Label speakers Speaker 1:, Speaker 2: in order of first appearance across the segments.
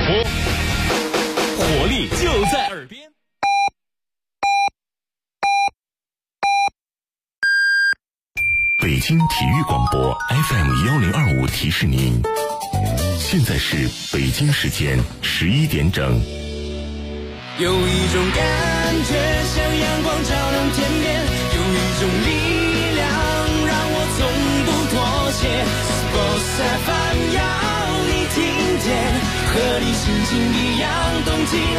Speaker 1: 播，活力就在耳边。
Speaker 2: 北京体育广播 FM1025提示您，现在是北京时间11点整。
Speaker 3: 有一种感觉像阳光照亮天边，有一种力量让我从不妥协。Sports FM 要你听见，和你心情一样动起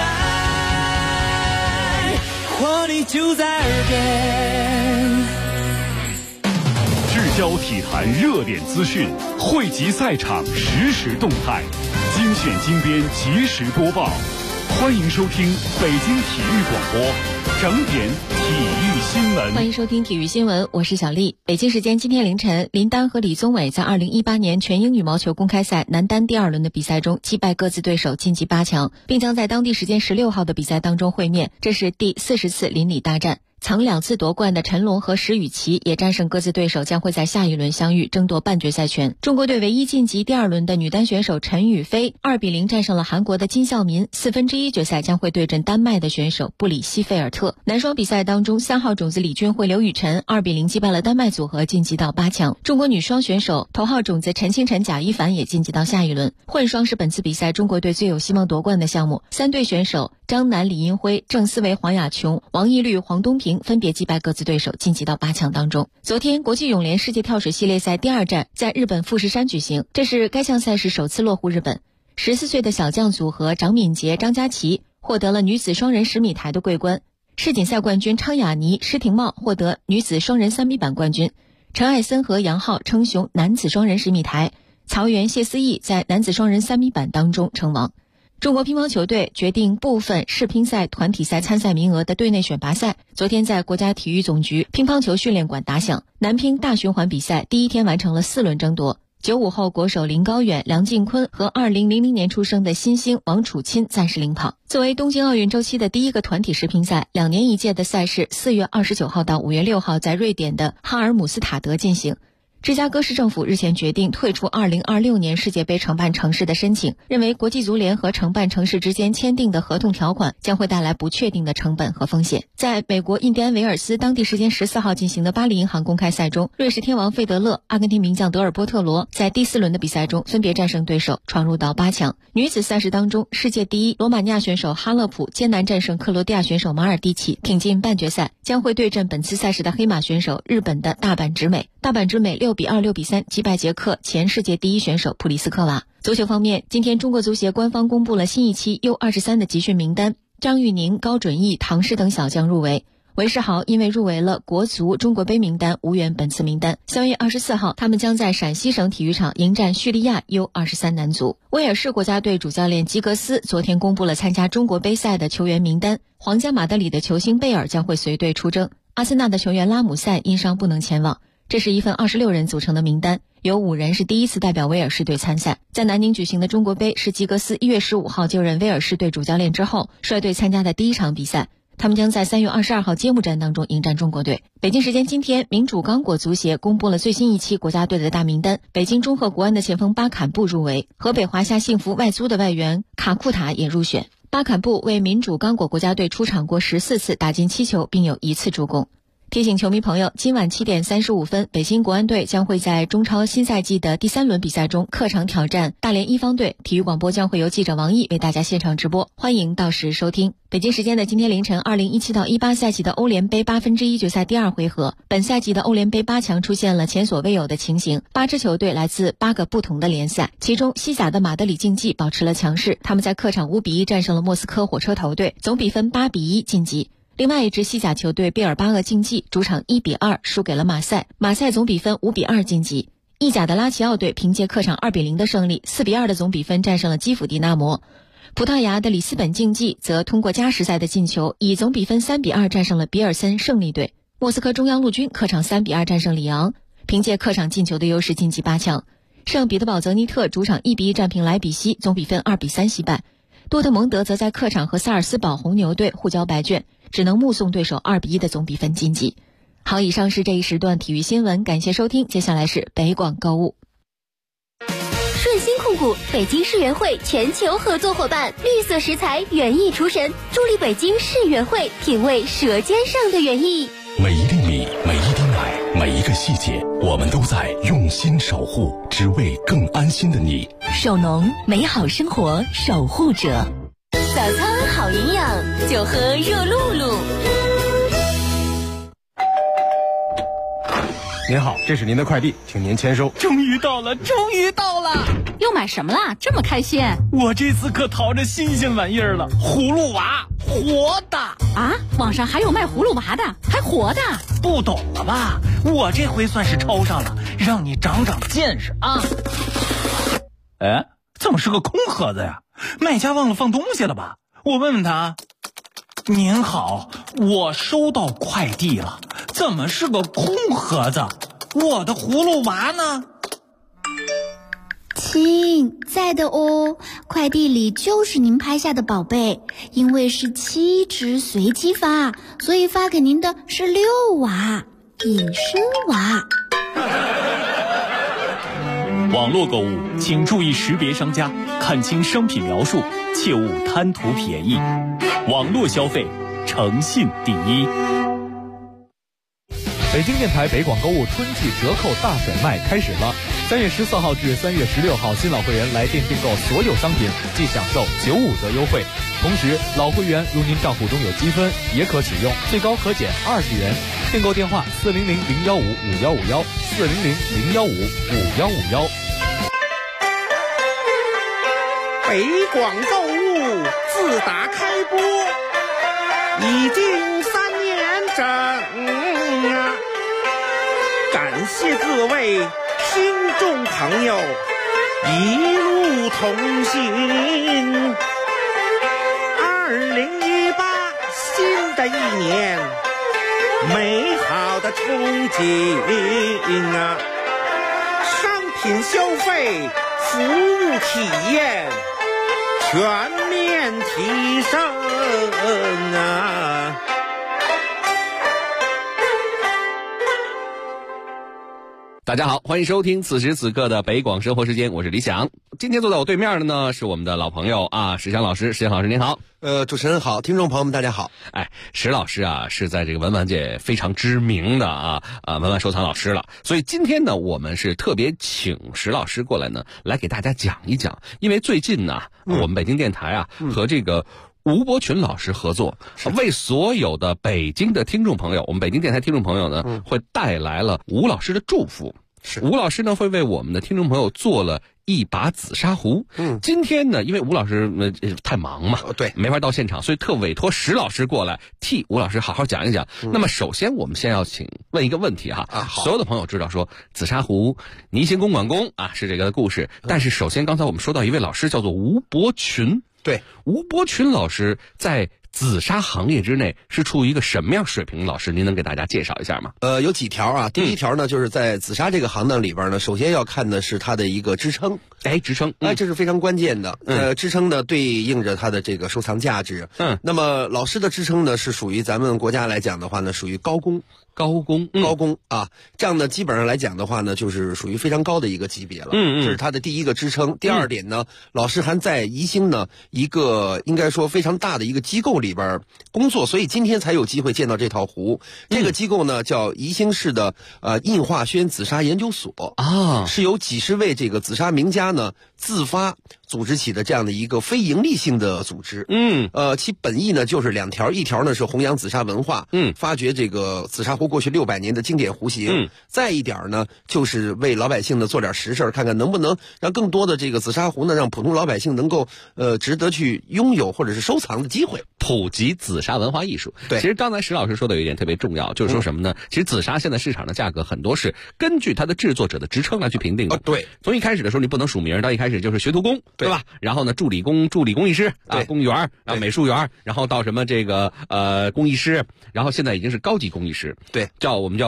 Speaker 3: 来，活力就在耳边。
Speaker 4: 聚焦体坛热点资讯，汇集赛场实时动态，精选精编及时播报。欢迎收听北京体育广播整点体育新闻。
Speaker 5: 欢迎收听体育新闻，我是小丽。北京时间今天凌晨，林丹和李宗伟在2018年全英羽毛球公开赛男单第2轮的比赛中击败各自对手晋级8强，并将在当地时间16号的比赛当中会面，这是第40次邻里大战。曾2次夺冠的陈龙和石宇奇也战胜各自对手，将会在下一轮相遇，争夺半决赛权。中国队唯一晋级第2轮的女单选手陈雨菲2-0战胜了韩国的金孝民，1/4决赛将会对阵丹麦的选手布里希费尔特。男双比赛当中，3号种子李俊慧、刘雨辰2-0击败了丹麦组合，晋级到8强。中国女双选手头号种子陈清晨、贾一凡也晋级到下一轮。混双是本次比赛中国队最有希望夺冠的项目，3队选手张楠、李银辉、郑思维、黄雅琼、王懿律、黄东萍分别击败各自对手，晋级到8强当中。昨天，国际泳联世界跳水系列赛第2站在日本富士山举行，这是该项赛事首次落户日本。14岁的小将组合张敏杰、张佳琪获得了女子双人10米台的桂冠，世锦赛冠军昌雅妮、施廷懋获得女子双人3米板冠军，陈艾森和杨昊称雄男子双人10米台，曹原、谢思义在男子双人3米板当中称王。中国乒乓球队决定部分世乒赛团体赛参赛名额的队内选拔赛，昨天在国家体育总局乒乓球训练馆打响。男乒大循环比赛第一天完成了4轮争夺，95后国手林高远、梁靖昆和2000年出生的新星王楚钦暂时领跑。作为东京奥运周期的第一个团体世乒赛，2年1届的赛事4月29号到5月6号在瑞典的哈尔姆斯塔德进行。芝加哥市政府日前决定退出2026年世界杯承办城市的申请，认为国际足联和承办城市之间签订的合同条款将会带来不确定的成本和风险。在美国印第安维尔斯当地时间14号进行的巴黎银行公开赛中，瑞士天王费德勒、阿根廷名将德尔波特罗在第4轮的比赛中分别战胜对手，闯入到8强。女子赛事当中，世界第一罗马尼亚选手哈勒普艰难战胜克罗地亚选手马尔蒂奇，挺进半决赛，将会对阵本次赛事的黑马选手日本的大阪直美。大阪直美6-2、6-3击败捷克前世界第一选手普里斯科娃。足球方面，今天中国足协官方公布了新一期 U23 的集训名单，张玉宁、高准翼、唐诗等小将入围。韦世豪因为入围了国足中国杯名单，无缘本次名单。3月24号，他们将在陕西省体育场迎战叙利亚 U23 男足。威尔士国家队主教练基格斯昨天公布了参加中国杯赛的球员名单，皇家马德里的球星贝尔将会随队出征，阿森纳的球员拉姆塞因伤不能前往。这是一份26人组成的名单，有5人是第一次代表威尔士队参赛。在南宁举行的中国杯是吉格斯1月15号就任威尔士队主教练之后率队参加的第一场比赛，他们将在3月22号揭幕战当中迎战中国队。北京时间今天，民主刚果足协公布了最新一期国家队的大名单，北京中赫国安的前锋巴坎布入围，河北华夏幸福外租的外援卡库塔也入选。巴坎布为民主刚果国家队出场过14次，打进7球，并有1次助攻。提醒球迷朋友，今晚7点35分，北京国安队将会在中超新赛季的第3轮比赛中客场挑战大连一方队。体育广播将会由记者王毅为大家现场直播，欢迎到时收听。北京时间的今天凌晨，2017到18赛季的欧联杯1/8决赛第2回合，本赛季的欧联杯8强出现了前所未有的情形，8支球队来自8个不同的联赛，其中西甲的马德里竞技保持了强势，他们在客场5-1战胜了莫斯科火车头队，总比分8-1晋级。另外一支西甲球队毕尔巴鄂竞技主场1-2输给了马赛，马赛总比分5-2晋级。意甲的拉齐奥队凭借客场2-0的胜利，4-2的总比分战胜了基辅迪纳摩。葡萄牙的里斯本竞技则通过加时赛的进球，以总比分3-2战胜了比尔森胜利队。莫斯科中央陆军客场3-2战胜里昂，凭借客场进球的优势晋级8强。圣彼得堡泽尼特主场1-1战平莱比锡，总比分2-3惜败。多特蒙德则在客场和萨尔斯堡红牛队互交白卷，只能目送对手2-1的总比分晋级。好，以上是这一时段体育新闻，感谢收听，接下来是北广购物。
Speaker 6: 顺心控股，北京世园会全球合作伙伴，绿色食材园艺厨神，助力北京世园会品味舌尖上的园艺。
Speaker 2: 每一粒米，每一滴奶，每一个细节，我们都在用心守护，只为更安心的你。
Speaker 5: 守农，美好生活守护者。
Speaker 6: 早餐好营养，就喝热露露。
Speaker 7: 您好，这是您的快递，请您签收。
Speaker 1: 终于到了，终于到了！
Speaker 8: 又买什么啦？这么开心？
Speaker 1: 我这次可淘着新鲜玩意儿了，葫芦娃，活的
Speaker 8: 啊！网上还有卖葫芦娃的，还活的？
Speaker 1: 不懂了吧？我这回算是抽上了，让你长长见识啊！哎，怎么是个空盒子呀？卖家忘了放东西了吧？我问问他。您好，我收到快递了，怎么是个空盒子？我的葫芦娃呢？
Speaker 9: 亲，在的哦，快递里就是您拍下的宝贝，因为是7只随机发，所以发给您的是6娃，隐身娃。
Speaker 1: 网络购物请注意识别商家，看清商品描述，切勿贪图便宜。网络消费，诚信第一。
Speaker 10: 北京电台北广购物春季折扣大甩卖开始了，3月14号至3月16号，新老会员来电订购所有商品即享受95折优惠。同时，老会员如您账户中有积分，也可使用，最高可减20元。订购电话400-015-5151，400-015-5151。
Speaker 11: 北广购物自打开播已经3年整啊！感谢各位听众朋友一路同行。2018新的一年，美好的憧憬啊！商品消费，服务体验全面提升啊！
Speaker 12: 大家好，欢迎收听此时此刻的北广生活时间，我是李想。今天坐在我对面的呢是我们的老朋友啊，石祥老师。石祥老师您好。
Speaker 13: 主持人好，听众朋友们大家好。
Speaker 12: 石老师啊是在这个文玩界非常知名的文玩收藏老师了，所以今天呢我们是特别请石老师过来呢来给大家讲一讲，因为最近呢我们北京电台和这个吴伯群老师合作，为所有的北京的听众朋友，我们北京电台听众朋友呢会带来了吴老师的祝福。吴老师呢会为我们的听众朋友做了一把紫砂壶。今天呢因为吴老师太忙嘛，
Speaker 13: 对，
Speaker 12: 没法到现场，所以特委托石老师过来替吴老师好好讲一讲。那么首先我们先要问一个问题
Speaker 13: 好，
Speaker 12: 所有的朋友知道说紫砂壶倪行公馆公是这个故事，但是首先刚才我们说到一位老师叫做吴伯群。
Speaker 13: 对，
Speaker 12: 吴伯群老师在紫砂行业之内是处于一个什么样水平的老师？您能给大家介绍一下吗？
Speaker 13: 有几条啊。第一条呢，就是在紫砂这个行当里边呢，首先要看的是它的一个支撑。
Speaker 12: 支撑，
Speaker 13: 这是非常关键的。支撑呢对应着它的这个收藏价值。那么老师的支撑呢是属于咱们国家来讲的话呢，属于高工啊，这样呢基本上来讲的话呢，就是属于非常高的一个级别了。这是它的第一个支撑。第二点呢，老师还在宜兴呢一个应该说非常大的一个机构里边工作，所以今天才有机会见到这套壶。这个机构呢叫宜兴市的印化轩紫砂研究所是由几十位这个紫砂名家呢自发组织起的这样的一个非盈利性的组织。其本意呢就是2条，一条呢是弘扬紫砂文化，发掘这个紫砂壶过去600年的经典壶型，再一点呢就是为老百姓呢做点实事，看看能不能让更多的这个紫砂壶呢让普通老百姓能够值得去拥有或者是收藏的机会，
Speaker 12: 普及紫砂文化艺术。
Speaker 13: 对，
Speaker 12: 其实刚才石老师说的有一点特别重要，就是说什么呢？其实紫砂现在市场的价格很多是根据它的制作者的职称来去评定的。
Speaker 13: 对，
Speaker 12: 从一开始的时候你不能署名，到一开始就是学徒工，对吧？然后呢助理工艺师工艺员，然后美术员，然后到什么这个工艺师，然后现在已经是高级工艺师。
Speaker 13: 对，
Speaker 12: 我们叫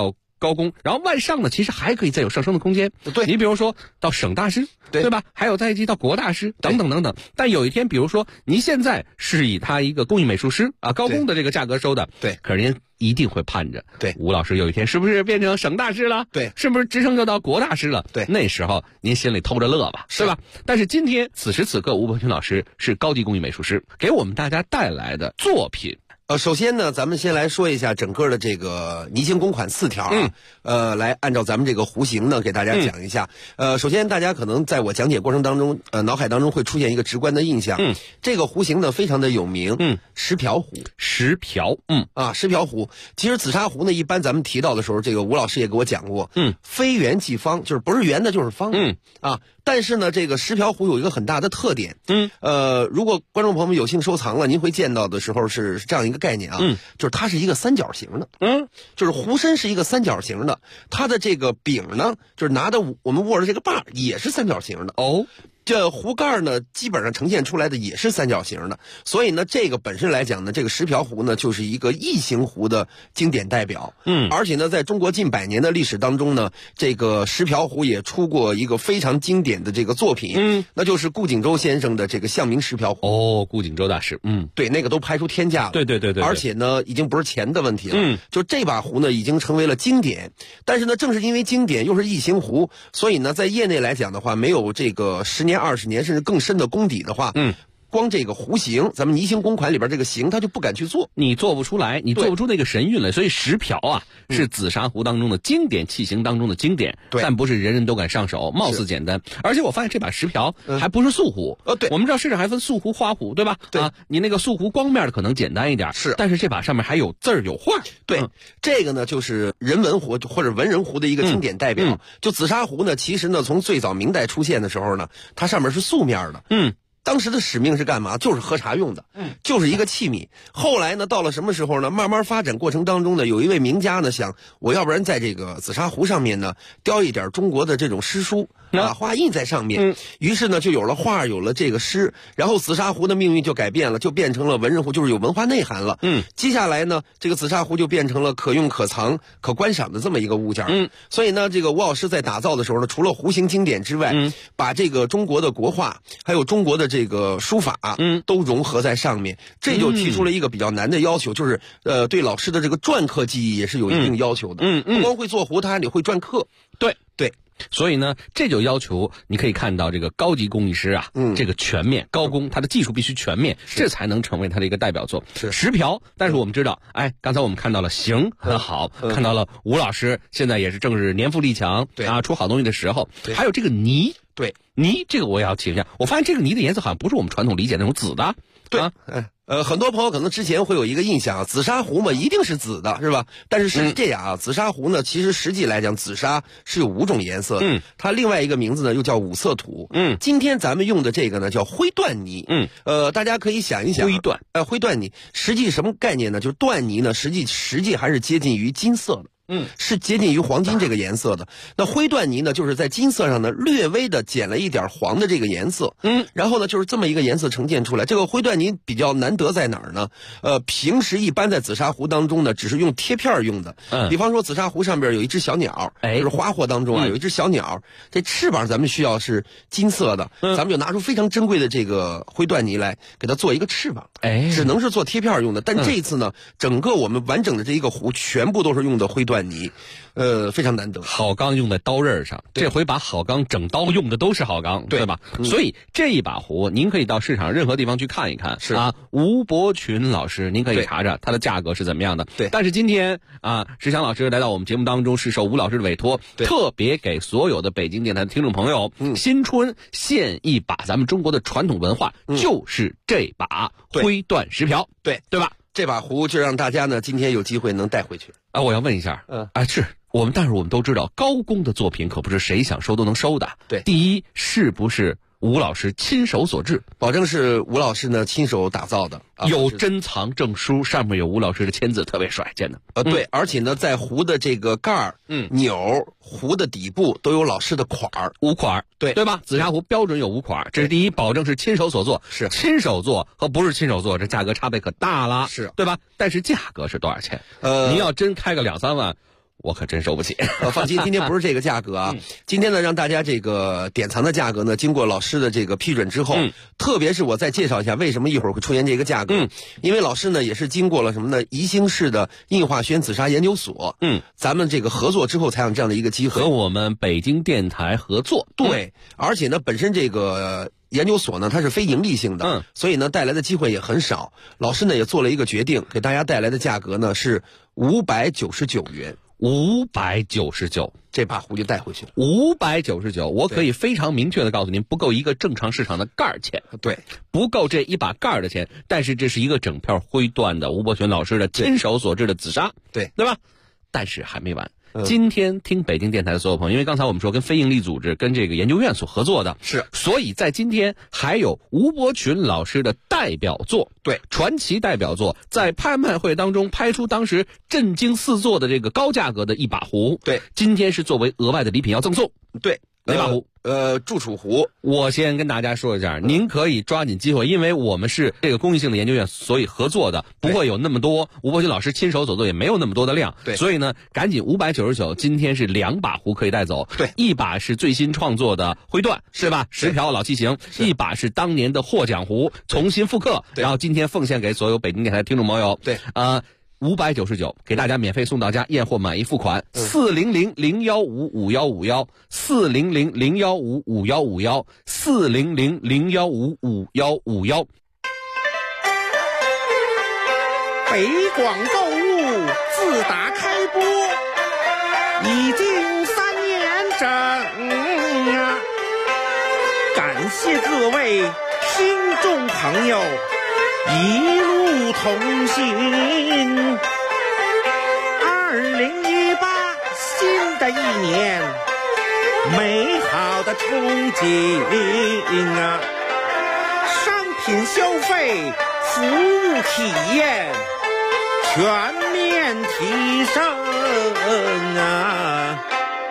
Speaker 12: 高工，然后往上呢，其实还可以再有上升的空间。
Speaker 13: 对，
Speaker 12: 你比如说到省大师，对吧？还有再一级到国大师等等等等。但有一天，比如说您现在是以他一个工艺美术师啊高工的这个价格收的，
Speaker 13: 对，
Speaker 12: 可是您一定会盼着，
Speaker 13: 对，
Speaker 12: 吴老师有一天是不是变成省大师了？
Speaker 13: 对，
Speaker 12: 是不是直升就到国大师了？
Speaker 13: 对，
Speaker 12: 那时候您心里偷着乐吧，对吧？但是今天此时此刻，吴伯群老师是高级工艺美术师，给我们大家带来的作品。
Speaker 13: 首先呢，咱们先来说一下整个的这个泥形公款4条啊，来按照咱们这个弧形呢，给大家讲一下。首先大家可能在我讲解过程当中，脑海当中会出现一个直观的印象，这个弧形呢非常的有名，石瓢湖。
Speaker 12: 石瓢，
Speaker 13: 石瓢湖。其实紫砂壶呢，一般咱们提到的时候，这个吴老师也给我讲过，非圆即方，就是不是圆的就是方，但是呢，这个石瓢湖有一个很大的特点，如果观众朋友们有幸收藏了，您会见到的时候是这样一个概念啊，就是它是一个三角形的，就是壶身是一个三角形的，它的这个柄呢，就是拿的我们握着这个把也是三角形的哦。这壶盖呢，基本上呈现出来的也是三角形的，所以呢，这个本身来讲呢，这个石瓢壶呢，就是一个异形壶的经典代表。而且呢，在中国近100年的历史当中呢，这个石瓢壶也出过一个非常经典的这个作品，那就是顾景舟先生的这个象名石瓢壶。
Speaker 12: 哦，顾景舟大师，
Speaker 13: 对，那个都拍出天价了。
Speaker 12: 对，
Speaker 13: 而且呢，已经不是钱的问题了，就这把壶呢，已经成为了经典。但是呢，正是因为经典又是异形壶，所以呢，在业内来讲的话，没有这个10年、20年甚至更深的功底的话，光这个弧形，咱们泥形公款里边这个形，他就不敢去做，
Speaker 12: 你做不出来，你做不出那个神韵来。所以石瓢啊，是紫砂壶当中的经典器型当中的经典，但不是人人都敢上手，貌似简单。而且我发现这把石瓢还不是素壶，
Speaker 13: 对，
Speaker 12: 我们知道市场还分素壶、花壶，对吧？
Speaker 13: 对
Speaker 12: 啊，你那个素壶光面的可能简单一点，
Speaker 13: 是，
Speaker 12: 但是这把上面还有字儿有画。
Speaker 13: 对，这个呢就是人文壶或者文人壶的一个经典代表。就紫砂壶呢，其实呢从最早明代出现的时候呢，它上面是素面的，当时的使命是干嘛？就是喝茶用的，就是一个器皿。后来呢，到了什么时候呢？慢慢发展过程当中呢，有一位名家呢想，我要不然在这个紫砂壶上面呢雕一点中国的这种诗书画印在上面。于是呢，就有了画，有了这个诗，然后紫砂壶的命运就改变了，就变成了文人壶，就是有文化内涵了。接下来呢，这个紫砂壶就变成了可用、可藏、可观赏的这么一个物件。所以呢，这个吴老师在打造的时候呢，除了弧形经典之外，把这个中国的国画，还有中国的这个书法，都融合在上面，这就提出了一个比较难的要求，就是对老师的这个篆刻技艺也是有一定要求的。不光会做壶，他还得会篆刻。对。
Speaker 12: 所以呢，这就要求你可以看到这个高级工艺师啊，这个全面高工，他的技术必须全面，这才能成为他的一个代表作。石瓢，但是我们知道，刚才我们看到了形很好，看到了吴老师现在也是正是年富力强，出好东西的时候，还有这个泥，泥这个我也要请教，我发现这个泥的颜色好像不是我们传统理解那种紫的，
Speaker 13: 很多朋友可能之前会有一个印象啊，紫砂壶嘛一定是紫的，是吧？但是是这样啊，紫砂壶呢，其实实际来讲，紫砂是有5种颜色的，它另外一个名字呢又叫五色土。今天咱们用的这个呢叫灰缎泥。大家可以想一想，灰缎泥实际什么概念呢？就是缎泥呢，实际还是接近于金色的。是接近于黄金这个颜色的。那灰缎泥呢，就是在金色上呢略微的减了一点黄的这个颜色。然后呢，就是这么一个颜色呈现出来。这个灰缎泥比较难得在哪儿呢？平时一般在紫砂壶当中呢，只是用贴片用的。比方说紫砂壶上边有一只小鸟，就是花货当中啊有一只小鸟，这翅膀咱们需要是金色的，咱们就拿出非常珍贵的这个灰缎泥来给它做一个翅膀。只能是做贴片用的。但这一次呢，整个我们完整的这一个壶全部都是用的灰缎泥，非常难得。
Speaker 12: 好钢用在刀刃上，这回把好钢整刀用的都是好钢，对吧？所以这一把壶，您可以到市场任何地方去看一看。是啊，吴伯群老师，您可以查查它的价格是怎么样的。对。但是今天啊，石强老师来到我们节目当中，是受吴老师的委托，特别给所有的北京电台的听众朋友，新春献一把咱们中国的传统文化，就是这把灰缎石瓢，对吧？
Speaker 13: 这把壶就让大家呢今天有机会能带回去
Speaker 12: 啊！我要问一下，是但是我们都知道，高工的作品可不是谁想收都能收的。对，第一是不是吴老师亲手所制？
Speaker 13: 保证是吴老师呢亲手打造的，
Speaker 12: 有珍藏证书，上面有吴老师的签字，特别帅，见的。
Speaker 13: 对，而且呢，在壶的这个盖儿、钮、壶的底部都有老师的款儿
Speaker 12: ，5款，对吧？紫砂壶标准有5款，这是第一，保证是亲手所做。是亲手做和不是亲手做，这价格差别可大了，对吧？但是价格是多少钱？您要真开个2-3万。 我可真收不起。
Speaker 13: 放心，今天不是这个价格啊。今天呢，让大家这个典藏的价格呢，经过老师的这个批准之后，特别是我再介绍一下为什么一会儿会出现这个价格。因为老师呢也是经过了什么呢？宜兴市的印化学紫砂研究所，咱们这个合作之后才有这样的一个机会，
Speaker 12: 和我们北京电台合作。
Speaker 13: 对，而且呢，本身这个研究所呢，它是非盈利性的，所以呢，带来的机会也很少。老师呢也做了一个决定，给大家带来的价格呢是599元。
Speaker 12: 599，
Speaker 13: 这把壶就带回去了。
Speaker 12: 599，我可以非常明确的告诉您，不够一个正常市场的盖儿钱。
Speaker 13: 对，
Speaker 12: 不够这一把盖儿的钱。但是这是一个整片灰缎的吴伯权老师的亲手所制的紫砂，对吧？但是还没完。今天听北京电台的所有朋友，因为刚才我们说跟非营利组织、跟这个研究院所合作的，
Speaker 13: 是，
Speaker 12: 所以在今天还有吴伯群老师的代表作，
Speaker 13: 对，
Speaker 12: 传奇代表作，在拍卖会当中拍出当时震惊四座的这个高价格的一把壶，
Speaker 13: 对，
Speaker 12: 今天是作为额外的礼品要赠送，
Speaker 13: 对，
Speaker 12: 哪把壶？
Speaker 13: 祝楚壶。
Speaker 12: 我先跟大家说一下，您可以抓紧机会，因为我们是这个公益性的研究院，所以合作的不会有那么多。吴伯群老师亲手所做，也没有那么多的量。
Speaker 13: 对，
Speaker 12: 所以呢，赶紧599，今天是2把壶可以带走。
Speaker 13: 对，
Speaker 12: 一把是最新创作的灰缎，是吧？10瓢老器型，一把是当年的获奖壶，重新复刻，然后今天奉献给所有北京电台的听众朋友。
Speaker 13: 对
Speaker 12: ，599给大家免费送到家，验货满意付款。400-015-5151，400-015-5151，400-015-5151。
Speaker 11: 北广购物自打开播已经3年整啊！感谢各位听众朋友一路同行。2018新的一年，美好的憧憬啊！商品消费、服务体验全面提升啊！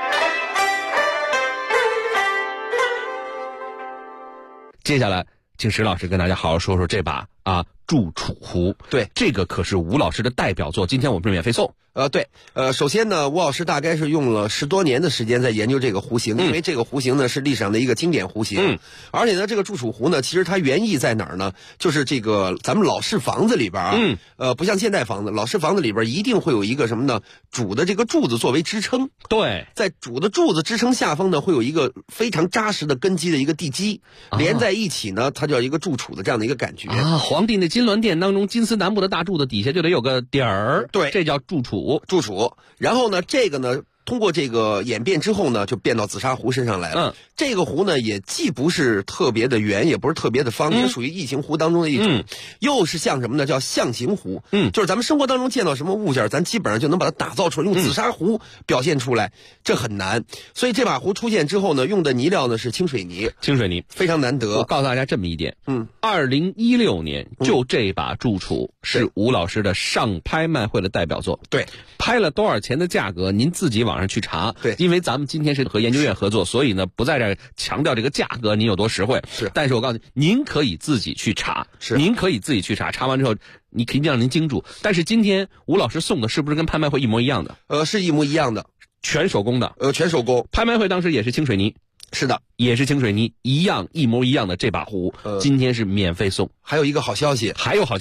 Speaker 12: 接下来，请石老师跟大家好好说说这把祝楚壶。
Speaker 13: 对，
Speaker 12: 这个可是吴老师的代表作，今天我们是免费送。
Speaker 13: 对，首先呢，吴老师大概是用了10多年的时间在研究这个壶型，因为这个壶型呢是历史上的一个经典壶型，而且呢，这个祝楚壶呢，其实它原意在哪儿呢？就是这个咱们老式房子里边不像现代房子，老式房子里边一定会有一个什么呢？主的这个柱子作为支撑，
Speaker 12: 对，
Speaker 13: 在主的柱子支撑下方呢，会有一个非常扎实的根基的一个地基，连在一起呢，它叫一个柱础的这样的一个感觉
Speaker 12: 啊。皇帝那金銮殿当中，金丝楠木的大柱子底下就得有个底儿，
Speaker 13: 对，
Speaker 12: 这叫柱础。
Speaker 13: 然后呢，这个呢，通过这个演变之后呢，就变到紫砂壶身上来了。这个壶呢，也既不是特别的圆，也不是特别的方，也属于异形壶当中的一种，又是像什么呢？叫象形壶。就是咱们生活当中见到什么物件，咱基本上就能把它打造出来，用紫砂壶表现出来，这很难。所以这把壶出现之后呢，用的泥料呢是清水泥，非常难得。
Speaker 12: 我告诉大家这么一点，2016年就这把祝楚是吴老师的上拍卖会的代表作。
Speaker 13: 对，
Speaker 12: 拍了多少钱的价格，您自己网上去查。
Speaker 13: 对，
Speaker 12: 因为咱们今天是和研究院合作，所以呢不在这儿强调这个价格您有多实惠。
Speaker 13: 是，
Speaker 12: 但是我告诉你，您可以自己去查。
Speaker 13: 是，
Speaker 12: 您可以自己去查，查完之后你肯定让您惊住。但是今天吴老师送的是不是跟拍卖会一模一样的？
Speaker 13: 是一模一样的，
Speaker 12: 全手工的。
Speaker 13: 全手工。
Speaker 12: 拍卖会当时也是清水泥。
Speaker 13: 是的，
Speaker 12: 也是清水泥，一模一样的这把壶，今天是免费送。
Speaker 13: 还有一个好消息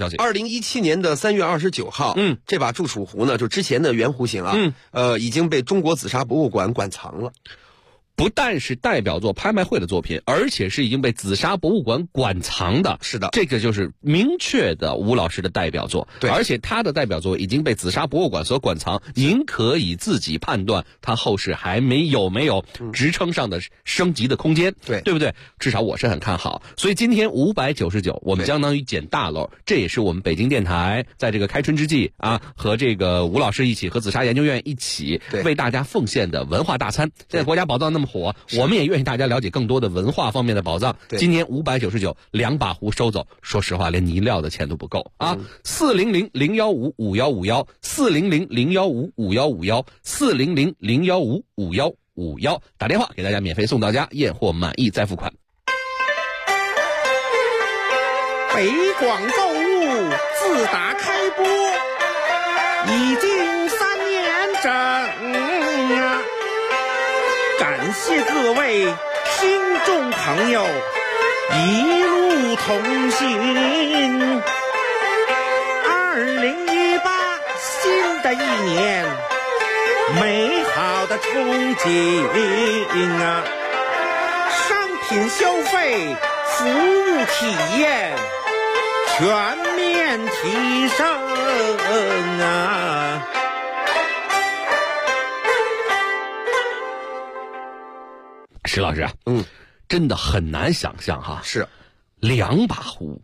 Speaker 13: ，2017年的3月29号，这把祝楚壶呢，就之前的原壶型已经被中国紫砂博物馆馆藏了。
Speaker 12: 不但是代表作拍卖会的作品，而且是已经被紫砂博物馆馆藏的。
Speaker 13: 是的，
Speaker 12: 这个就是明确的吴老师的代表作。
Speaker 13: 对，
Speaker 12: 而且他的代表作已经被紫砂博物馆所馆藏，您可以自己判断他后世还有没有职称上的升级的空间。对不对？至少我是很看好。所以今天599，我们相当于捡大漏，这也是我们北京电台在这个开春之际和这个吴老师一起，和紫砂研究院一起为大家奉献的文化大餐。现在国家宝藏那么火，我们也愿意大家了解更多的文化方面的宝藏。今年599，2把壶收走，说实话连泥料的钱都不够！400-015-5151，400-015-5151，400-015-5151，打电话给大家免费送到家，验货满意再付款。
Speaker 11: 北广购物自打开播已经3年整。 谢各位听众朋友一路同行。2018新的一年，美好的憧憬啊！商品消费、服务体验全面提升啊！
Speaker 12: 石老师啊，真的很难想象哈，
Speaker 13: 是
Speaker 12: 2把壶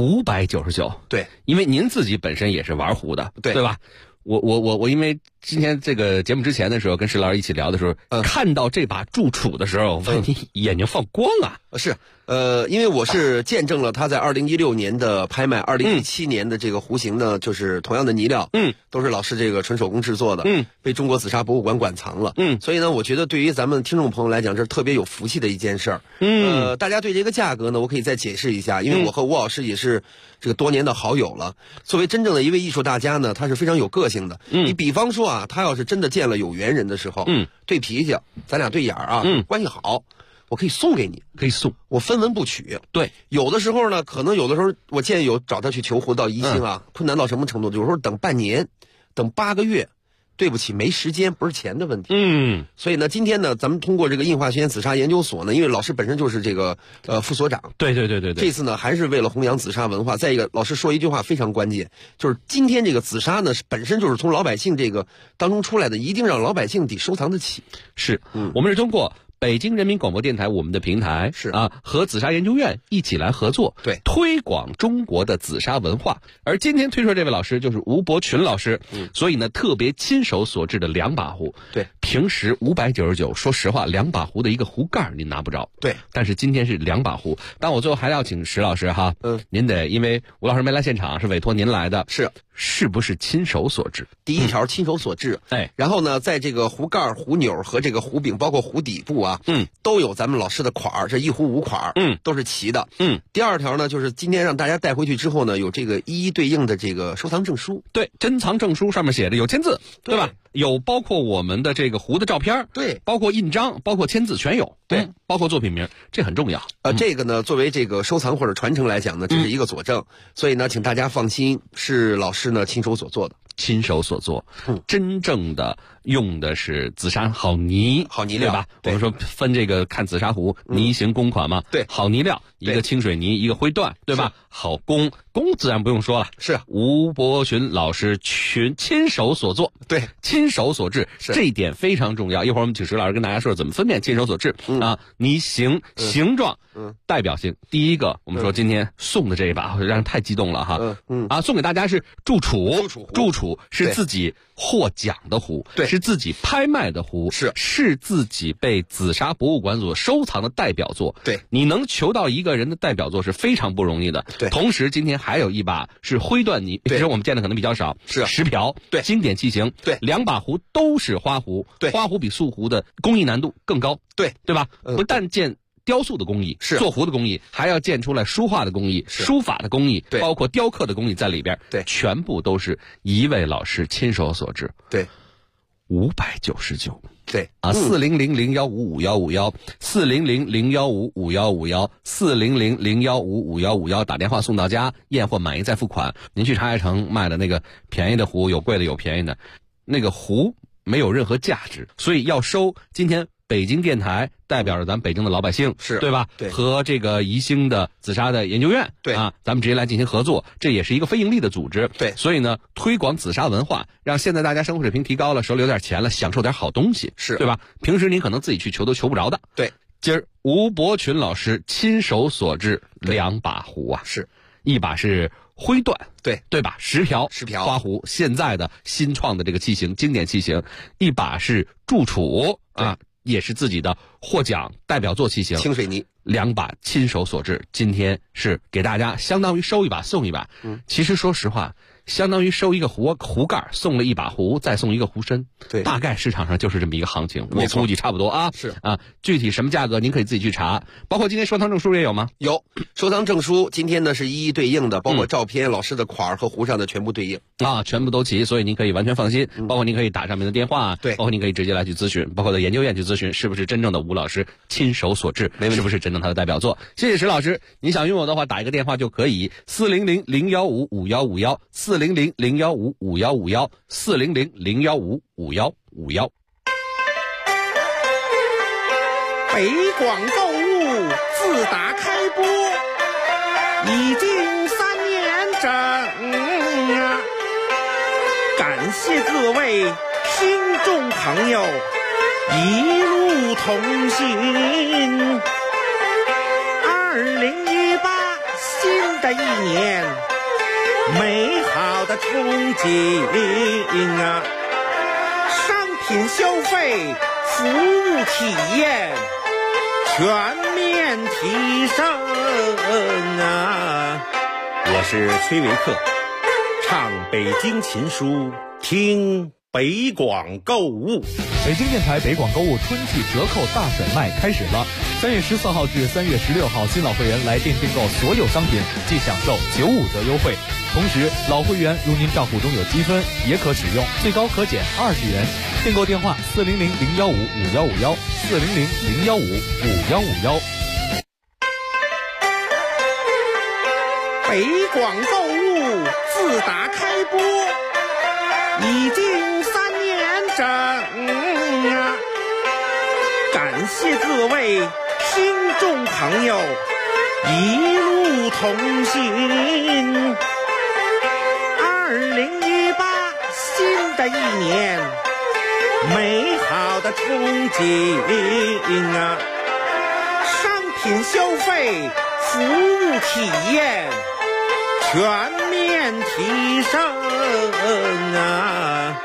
Speaker 12: ，599，
Speaker 13: 对，
Speaker 12: 因为您自己本身也是玩壶的，
Speaker 13: 对
Speaker 12: 吧？我因为今天这个节目之前的时候跟石老师一起聊的时候，看到这把祝楚的时候，我发现你眼睛放光啊！
Speaker 13: 是，因为我是见证了他在2016年的拍卖，2017年的这个壶型呢，就是同样的泥料，都是老师这个纯手工制作的，被中国紫砂博物馆馆藏了，所以呢，我觉得对于咱们听众朋友来讲，这是特别有福气的一件事儿。大家对这个价格呢，我可以再解释一下，因为我和吴老师也是这个多年的好友了。作为真正的一位艺术大家呢，他是非常有个性的。你比方说啊，他要是真的见了有缘人的时候，对脾气，咱俩对眼啊，关系好。我可以送给你，
Speaker 12: 可以送，
Speaker 13: 我分文不取。
Speaker 12: 对，
Speaker 13: 有的时候呢，可能有的时候我见有找他去求壶到宜兴啊，困难到什么程度？有时候等半年，等8个月，对不起，没时间，不是钱的问题。所以呢，今天呢，咱们通过这个印化学院紫砂研究所呢，因为老师本身就是这个副所长，
Speaker 12: 对，
Speaker 13: 这次呢还是为了弘扬紫砂文化。再一个，老师说一句话非常关键，就是今天这个紫砂呢，本身就是从老百姓这个当中出来的，一定让老百姓得收藏得起。
Speaker 12: 是，我们是通过北京人民广播电台我们的平台
Speaker 13: 是
Speaker 12: 啊，和紫砂研究院一起来合作，
Speaker 13: 对，
Speaker 12: 推广中国的紫砂文化。而今天推出这位老师就是吴伯群老师，所以呢，特别亲手所制的2把壶，
Speaker 13: 对，
Speaker 12: 平时599，说实话，2把壶的一个壶盖您拿不着，
Speaker 13: 对，
Speaker 12: 但是今天是2把壶。但我最后还要请石老师哈，您得因为吴老师没来现场，是委托您来的，是不是亲手所制？
Speaker 13: 第一条亲手所制，然后呢，在这个壶盖、壶钮和这个壶柄，包括壶底部啊，都有咱们老师的款儿，这一壶5款，都是齐的，第二条呢，就是今天让大家带回去之后呢，有这个一一对应的这个收藏证书，
Speaker 12: 对，珍藏证书上面写着有签字，对吧？有包括我们的这个壶的照片，
Speaker 13: 对，
Speaker 12: 包括印章，包括签字全有，
Speaker 13: 对，
Speaker 12: 包括作品名，这很重要。
Speaker 13: 这个呢，作为这个收藏或者传承来讲呢，这是一个佐证，所以呢，请大家放心，是老师呢亲手所做的。
Speaker 12: 亲手所做，真正的用的是紫砂好泥料，对吧？我们说分这个看紫砂壶泥型公款嘛，
Speaker 13: 对，
Speaker 12: 好泥料，一个清水泥，一个灰缎，对吧？好工自然不用说了，
Speaker 13: 是
Speaker 12: 吴伯群老师亲手所做，
Speaker 13: 对，
Speaker 12: 亲手所制，这一点非常重要。一会儿我们请石老师跟大家说怎么分辨亲手所制啊，泥形、形状、代表性。第一个，我们说今天送的这一把，让人太激动了哈，送给大家是祝楚是自己获奖的壶，
Speaker 13: 对，
Speaker 12: 是自己拍卖的壶，是自己被紫砂博物馆所收藏的代表作，
Speaker 13: 对，
Speaker 12: 你能求到一个人的代表作是非常不容易的，
Speaker 13: 对。
Speaker 12: 同时，今天还有一把是灰缎泥，其实我们见的可能比较少，
Speaker 13: 是
Speaker 12: 石瓢，
Speaker 13: 对，
Speaker 12: 经典器型，
Speaker 13: 对
Speaker 12: ，2把壶都是花壶，
Speaker 13: 对，
Speaker 12: 花壶比素壶的工艺难度更高，
Speaker 13: 对
Speaker 12: 吧？不但见雕塑的工艺，
Speaker 13: 是
Speaker 12: 做壶的工艺，还要建出来书画的工艺、书法的工艺，
Speaker 13: 对，
Speaker 12: 包括雕刻的工艺在里边，
Speaker 13: 对，
Speaker 12: 全部都是一位老师亲手所制，
Speaker 13: 对
Speaker 12: ，599，
Speaker 13: 对
Speaker 12: 啊，40001555151，400015551，400015551，打电话送到家，验货满意再付款。您去茶叶城卖的那个便宜的壶，有贵的有便宜的，那个壶没有任何价值，所以要收今天北京电台代表着咱们北京的老百姓，对吧？
Speaker 13: 对，
Speaker 12: 和这个宜兴的紫砂的研究院，
Speaker 13: 对
Speaker 12: 啊，咱们直接来进行合作，这也是一个非盈利的组织，
Speaker 13: 对。
Speaker 12: 所以呢，推广紫砂文化，让现在大家生活水平提高了，手里有点钱了，享受点好东西，
Speaker 13: 是
Speaker 12: 对吧？平时您可能自己去求都求不着的，
Speaker 13: 对。
Speaker 12: 今儿吴伯群老师亲手所制2把壶啊，
Speaker 13: 是
Speaker 12: 一把是灰缎，对吧？石瓢花壶，现在的新创的这个器型，经典器型，一把是祝楚啊。也是自己的获奖代表作器型，
Speaker 13: 清水泥
Speaker 12: 2把亲手所制，今天是给大家相当于收一把送一把。其实说实话， 相当于收一个壶盖，送了一把壶，再送一个壶身。
Speaker 13: 对，
Speaker 12: 大概市场上就是这么一个行情，
Speaker 13: 我
Speaker 12: 估计差不多啊。
Speaker 13: 是
Speaker 12: 啊，具体什么价格您可以自己去查，包括今天收藏证书也有吗？
Speaker 13: 有，收藏证书今天呢是一一对应的，包括照片、老师的款和壶上的全部对应
Speaker 12: 啊，全部都齐，所以您可以完全放心。包括您可以打上面的电话，
Speaker 13: 对，
Speaker 12: 包括您可以直接来去咨询，包括到研究院去咨询，是不是真正的吴老师亲手所制，是不是真正他的代表作？谢谢石老师，你想拥有的话，打一个电话就可以，400-015-5151，400-015-5151，400-015-5151。
Speaker 11: 北广购物自打开播已经3年整啊，感谢各位听众朋友一路同行。2018新的一年，美好的憧憬啊，商品消费、服务体验全面提升啊！我是崔维克，唱北京琴书，听北广购物。
Speaker 10: 北京电台北广购物春季折扣大甩卖开始了，3月14号至3月16号，新老会员来店订购所有商品即享受95折优惠。同时，老会员如您账户中有积分，也可使用，最高可减20元。订购电话400-015-5151，400-015-5151。
Speaker 11: 北广购物自打开播已经3年整啊，感谢各位听众朋友一路同行。2018新的一年，美好的憧憬啊，商品消费、服务体验全面提升啊！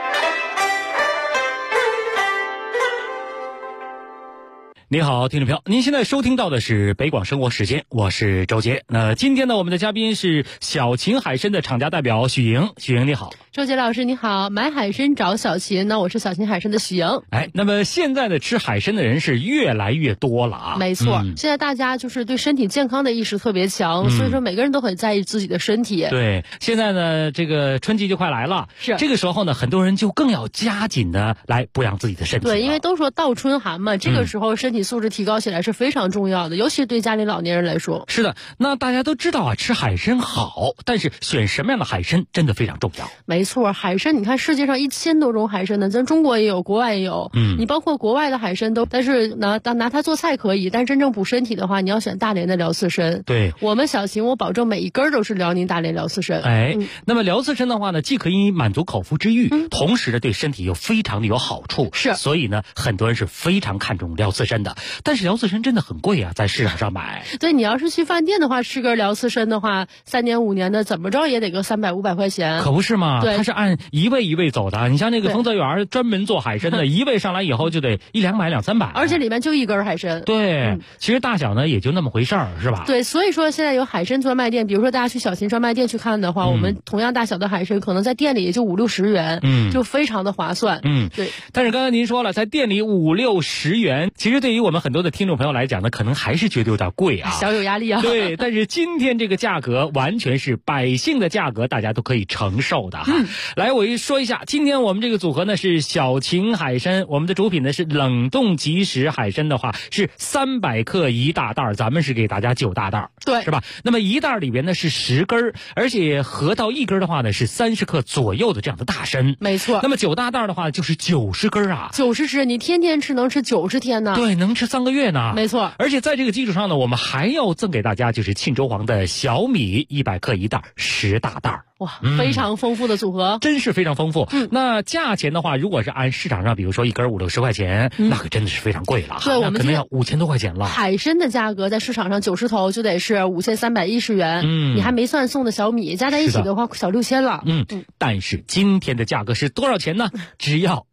Speaker 1: 你好，听众朋友，您现在收听到的是北广生活时间，我是周杰。那今天呢，我们的嘉宾是小秦海参的厂家代表许莹。许莹你好。
Speaker 14: 周杰老师你好，买海参找小秦，那我是小秦海参的许莹。
Speaker 1: 那么现在的吃海参的人是越来越多了啊。
Speaker 14: 没错，现在大家就是对身体健康的意识特别强，所以说每个人都很在意自己的身体。
Speaker 1: 对，现在呢，这个春季就快来了，
Speaker 14: 是
Speaker 1: 这个时候呢，很多人就更要加紧的来补养自己的身体。
Speaker 14: 对，因为都说倒春寒嘛，这个时候身体素质提高起来是非常重要的，尤其对家里老年人来说。
Speaker 1: 是的，那大家都知道啊，吃海参好，但是选什么样的海参真的非常重要。
Speaker 14: 没错，海参你看世界上1000多种海参呢，咱中国也有，国外也有。你包括国外的海参都，但是拿它做菜可以，但真正补身体的话，你要选大连的辽刺参。
Speaker 1: 对，
Speaker 14: 我们小秦我保证每一根都是辽宁大连辽刺参。
Speaker 1: 那么辽刺参的话呢，既可以满足口腹之欲，同时呢对身体又非常的有好处。
Speaker 14: 是，
Speaker 1: 所以呢很多人是非常看重辽刺参的。但是辽刺参真的很贵啊，在市场上买。
Speaker 14: 对，你要是去饭店的话，吃根辽刺参的话，3年5年的怎么着也得个300、500块钱。
Speaker 1: 可不是嘛？
Speaker 14: 对，
Speaker 1: 它是按一位一位走的。你像那个丰泽园专门做海参的，一位上来以后就得100-200、300，
Speaker 14: 而且里面就一根海参。
Speaker 1: 对，其实大小呢也就那么回事儿，是吧？
Speaker 14: 对，所以说现在有海参专卖店，比如说大家去小秦专卖店去看的话，我们同样大小的海参可能在店里也就50-60元，就非常的划算。对。
Speaker 1: 但是刚才您说了，在店里50-60元，其实对于我们很多的听众朋友来讲呢，可能还是觉得有点贵啊，
Speaker 14: 小有压力啊。
Speaker 1: 对，但是今天这个价格完全是百姓的价格，大家都可以承受的哈。来，我说一下，今天我们这个组合呢是小秦海参，我们的主品呢是冷冻即食海参的话是300克1大袋，咱们是给大家9大袋，
Speaker 14: 对，
Speaker 1: 是吧？那么1袋里边呢是10根，而且合到1根的话呢是30克左右的这样的大参，
Speaker 14: 没错。
Speaker 1: 那么9大袋的话就是90根啊
Speaker 14: ，90只，你天天吃能吃90天呢？
Speaker 1: 对，能吃3个月呢。
Speaker 14: 没错。
Speaker 1: 而且在这个基础上呢，我们还要赠给大家就是庆州黄的小米100克1袋，10大袋。
Speaker 14: 哇，非常丰富的组合，
Speaker 1: 真是非常丰富。那价钱的话，如果是按市场上，比如说1根50-60块钱，那可真的是非常贵了。
Speaker 14: 对，我们
Speaker 1: 可能要5000多块钱了。
Speaker 14: 海参的价格在市场上90头就得是5310元，你还没算送的小米，加在一起的话小6000了。
Speaker 1: 但是今天的价格是多少钱呢？只要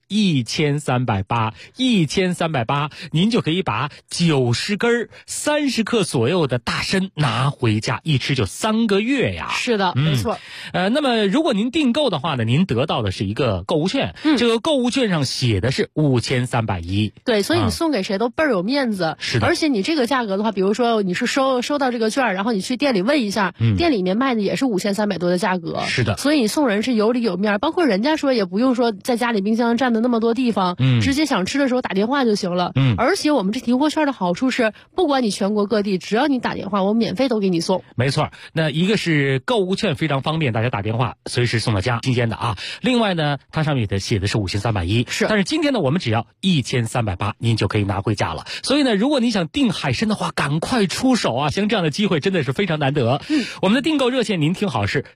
Speaker 15: 1380，1380，您就可以把90根30克左右的大参拿回家，一吃就3个月呀。
Speaker 14: 是的，没错。
Speaker 15: 那么如果您订购的话呢，您得到的是一个购物券，这个购物券上写的是5310。
Speaker 14: 对，所以你送给谁都倍儿有面子。
Speaker 15: 是的。
Speaker 14: 而且你这个价格的话，比如说你是收到这个券，然后你去店里问一下，店里面卖的也是5300多的价格。
Speaker 15: 是的。
Speaker 14: 所以你送人是有理有面，包括人家说也不用说在家里冰箱占的那么多地方，直接想吃的时候打电话就行了。而且我们这提货券的好处是，不管你全国各地，只要你打电话，我免费都给你送。
Speaker 15: 没错，那一个是购物券非常方便，大家打电话随时送到家，新鲜的啊。另外呢，它上面写的是5310，
Speaker 14: 是。
Speaker 15: 但是今天呢，我们只要1380，您就可以拿回家了。所以呢，如果你想订海参的话，赶快出手啊！像这样的机会真的是非常难得。我们的订购热线您听好是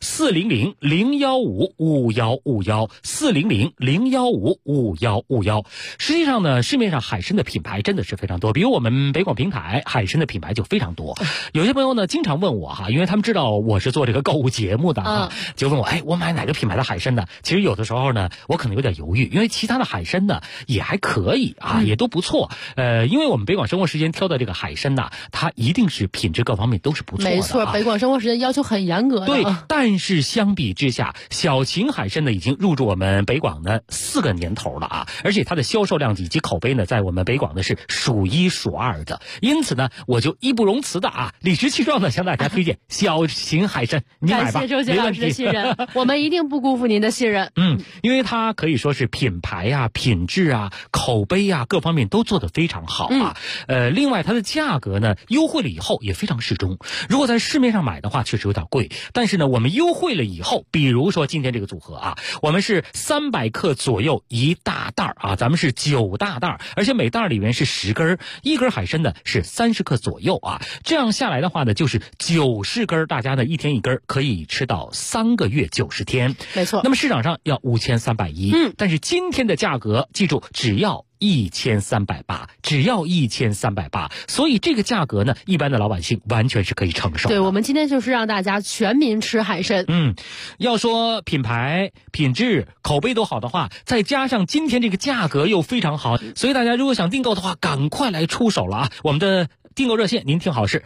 Speaker 15: 400-015-5151，400-015-5151。实际上呢，市面上海参的品牌真的是非常多，比如我们北广平台海参的品牌就非常多。有些朋友呢经常问我哈，因为他们知道我是做这个购物节目的就问我，我买哪个品牌的海参呢？其实有的时候呢，我可能有点犹豫，因为其他的海参呢也还可以啊，也都不错。因为我们北广生活时间挑的这个海参呢，它一定是品质各方面都是不错的。
Speaker 14: 没错，北广生活时间要求很严格的。
Speaker 15: 对，但是相比之下，小秦海参呢已经入驻我们北广的4个年头了啊，而且它的销售量以及口碑呢，在我们北广呢是数1数2的。因此呢，我就义不容辞的理直气壮的向大家推荐小秦海参，你买吧。
Speaker 14: 感谢周杰老师的信任，我们一定不辜负您的信任。
Speaker 15: 因为它可以说是品牌啊、品质啊、口碑啊各方面都做得非常好啊。另外它的价格呢优惠了以后也非常适中。如果在市面上买的话，确实有点贵，但是呢，我们优惠了以后，比如说今天这个组合啊，我们是300克左右一大袋啊，咱们是9大袋，而且每袋里面是10根，一根海参呢是30克左右啊。这样下来的话呢，就是90根，大家呢一天一根，可以吃到3个月90天。
Speaker 14: 没错。
Speaker 15: 那么市场上要5310，但是今天的价格记住只要1380，只要1380，所以这个价格呢，一般的老百姓完全是可以承受的。
Speaker 14: 对，我们今天就是让大家全民吃海参。
Speaker 15: 要说品牌、品质、口碑都好的话，再加上今天这个价格又非常好，所以大家如果想订购的话，赶快来出手了啊！我们的订购热线您听好是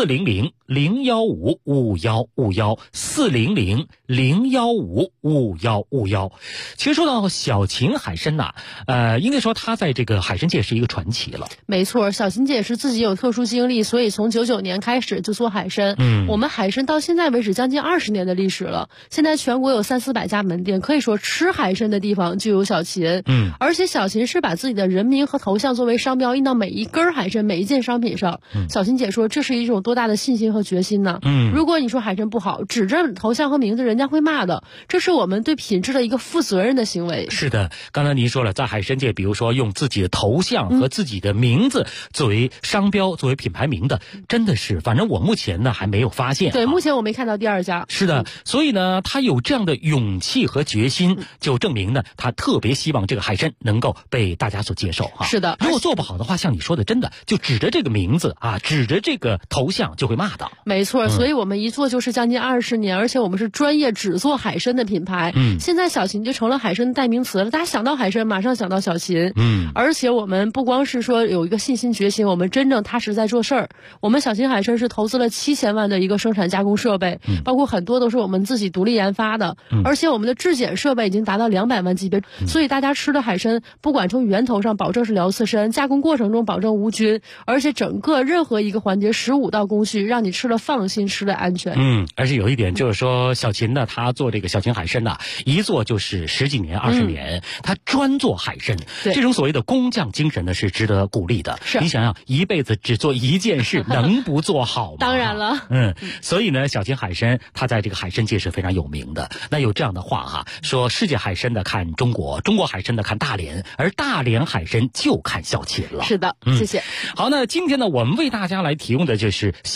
Speaker 15: 400-015-5151，400-015-5151。其实说到小秦海参呐，应该说它在这个海参界是一个传奇了。
Speaker 14: 没错，小秦姐是自己有特殊经历，所以从99年开始就做海参。我们海参到现在为止将近20年的历史了，现在全国有300-400家门店，可以说吃海参的地方就有小秦。而且小秦是把自己的人名和头像作为商标印到每一根海参、每一件商品上。小秦姐说，这是一种多大的信心和决心呢？如果你说海参不好，指着头像和名字，人家会骂的。这是我们对品质的一个负责任的行为。
Speaker 15: 是的，刚才您说了，在海参界，比如说用自己的头像和自己的名字作为商标、作为品牌名的，真的是，反正我目前呢还没有发现。
Speaker 14: 对，目前我没看到第二家。
Speaker 15: 是的，所以呢，他有这样的勇气和决心，就证明呢，他特别希望这个海参能够被大家所接受哈。
Speaker 14: 是的，
Speaker 15: 如果做不好的话，像你说的，真的就指着这个名字指着这个头像就会骂的。
Speaker 14: 没错，所以我们一做就是将近20年，而且我们是专业只做海参的品牌。现在小秦就成了海参的代名词了，大家想到海参马上想到小秦。而且我们不光是说有一个信心决心，我们真正踏实在做事儿。我们小秦海参是投资了7000万的一个生产加工设备，包括很多都是我们自己独立研发的，而且我们的质检设备已经达到200万级别，所以大家吃的海参不管从源头上保证是辽刺参，加工过程中保证无菌，而且整个任何一个环节15道工序，让你吃了放心，吃了安全。
Speaker 15: 而且有一点就是说，小秦呢，他做这个小秦海参呢，一做就是10几年、20年，他专做海参，这种所谓的工匠精神呢，是值得鼓励的。你想想，一辈子只做一件事，能不做好吗？
Speaker 14: 当然了。
Speaker 15: 所以呢，小秦海参他在这个海参界是非常有名的。那有这样的话说世界海参的看中国，中国海参的看大连，而大连海参就看小秦了。
Speaker 14: 是的，谢谢。
Speaker 15: 好，那今天呢，我们为大家来提供的就是小秦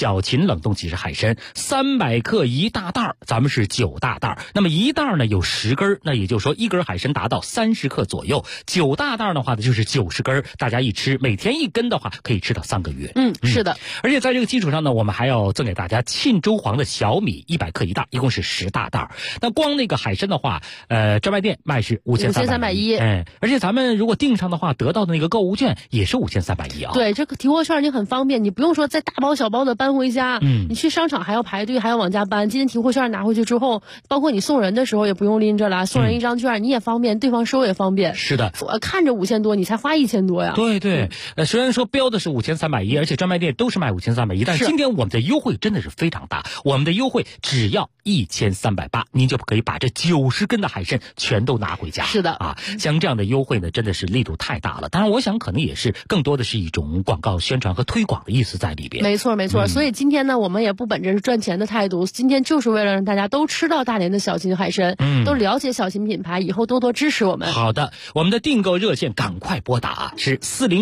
Speaker 15: 秦冷冻即食海参，300克1大袋，咱们是9大袋。那么1袋呢有10根，那也就是说1根海参达到30克左右，9大袋的话呢就是90根，大家一吃，每天1根的话可以吃到3个月。
Speaker 14: 是的。
Speaker 15: 而且在这个基础上呢，我们还要赠给大家沁州黄的小米100克1袋，一共是10大袋。那光那个海参的话，专卖店卖是5310，而且咱们如果订上的话，得到的那个购物券也是5310啊。
Speaker 14: 对，这个提货券你很方便，你不用说再大包小包的搬回家，你去商场还要排队，还要往家搬。今天提货券拿回去之后，包括你送人的时候也不用拎着了，送人一张券你也方便，对方收也方便。
Speaker 15: 是的，
Speaker 14: 看着5000多，你才花1000多呀。
Speaker 15: 对对，虽然说标的是5310，而且专卖店都是卖5310，但是今天我们的优惠真的是非常大，我们的优惠只要1380，您就可以把这90根的海参全都拿回家。
Speaker 14: 是的
Speaker 15: 啊，像这样的优惠呢，真的是力度太大了。当然，我想可能也是更多的是一种广告宣传和推广的意思在里边。
Speaker 14: 没错没错，所以今天呢，我们也不本着是赚钱的态度，今天就是为了让大家都吃到大连的小秦海参，都了解小秦品牌，以后多多支持我们。
Speaker 15: 好的，我们的订购热线赶快拨打是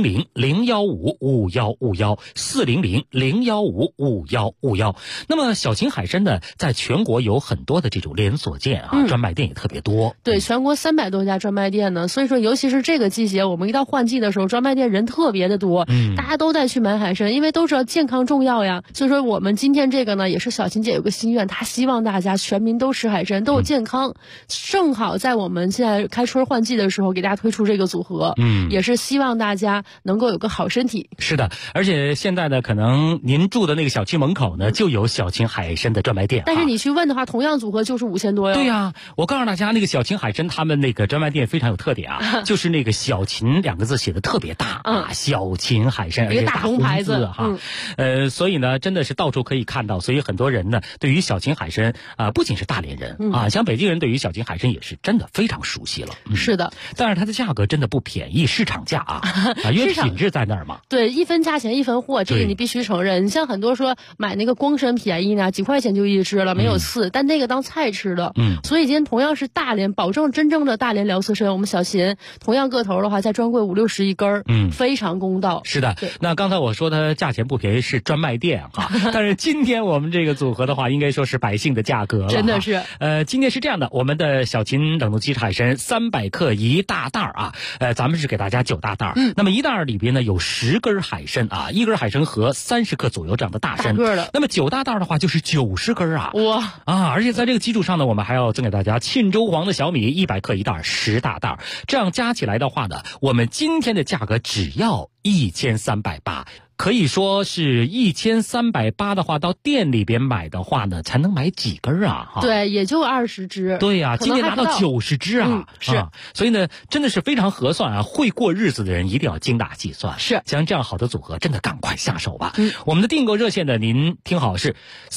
Speaker 15: 400-015-5151，400-015-5151。那么小秦海参呢，在全国有很多的这种连锁店啊，专卖店也特别多。
Speaker 14: 对，全国300多家专卖店呢，所以说尤其是这个季节，我们一到换季的时候，专卖店人特别的多，大家都在去买海参，因为都知道健康重要呀。所以说我们今天这个呢，也是小秦姐有个心愿，她希望大家全民都吃海参，都有健康。正好在我们现在开春换季的时候，给大家推出这个组合，也是希望大家能够有个好身体。
Speaker 15: 是的，而且现在呢，可能您住的那个小区门口呢，就有小秦海参的专卖店。
Speaker 14: 但是你去问的话，同样组合就是5000多哟。
Speaker 15: 对呀，我告诉大家，那个小秦海参他们那个专卖店非常有特点啊，就是那个小秦2个字写的特别大啊，小秦海参，而且大红牌子哈。所以呢，真的是到处可以看到，所以很多人呢，对于小秦海参不仅是大连人啊，像北京人对于小秦海参也是真的非常熟悉了。
Speaker 14: 是的，
Speaker 15: 但是它的价格真的不便宜，市场价啊，因为品质在那儿嘛。
Speaker 14: 对，一分价钱一分货，这个你必须承认。你像很多说买那个光参便宜呢，几块钱就一只了，没有刺，但那个当菜吃的。所以今天同样是大连，保证真正的大连辽刺参，我们小秦同样个头的话，在专柜50-60一根，非常公道。
Speaker 15: 是的，那刚才我说它价钱不便宜是专卖店哈，但是今天我们这个组合的话，应该说是百姓的价格了。
Speaker 14: 真的是。
Speaker 15: 今天是这样的，我们的小秦冷冻即食海参300克1大袋啊，咱们是给大家9大袋。那么1袋里边呢有10根海参啊，1根海参和30克左右这样的大参。那么9大袋的话就是90根啊。
Speaker 14: 哇
Speaker 15: 啊！而且在这个基础上呢，我们还要赠给大家沁州黄的小米100克1袋10大袋，这样加起来的话呢，我们今天的价格只要1380。可以说是1380的话，到店里边买的话呢，才能买几根啊？
Speaker 14: 对，也就20只。
Speaker 15: 对呀，今天拿到90只啊！
Speaker 14: 是，
Speaker 15: 所以呢，真的是非常合算啊！会过日子的人一定要精打细算。
Speaker 14: 是，
Speaker 15: 像这样好的组合，真的赶快下手吧。我们的订购热线呢，您听好是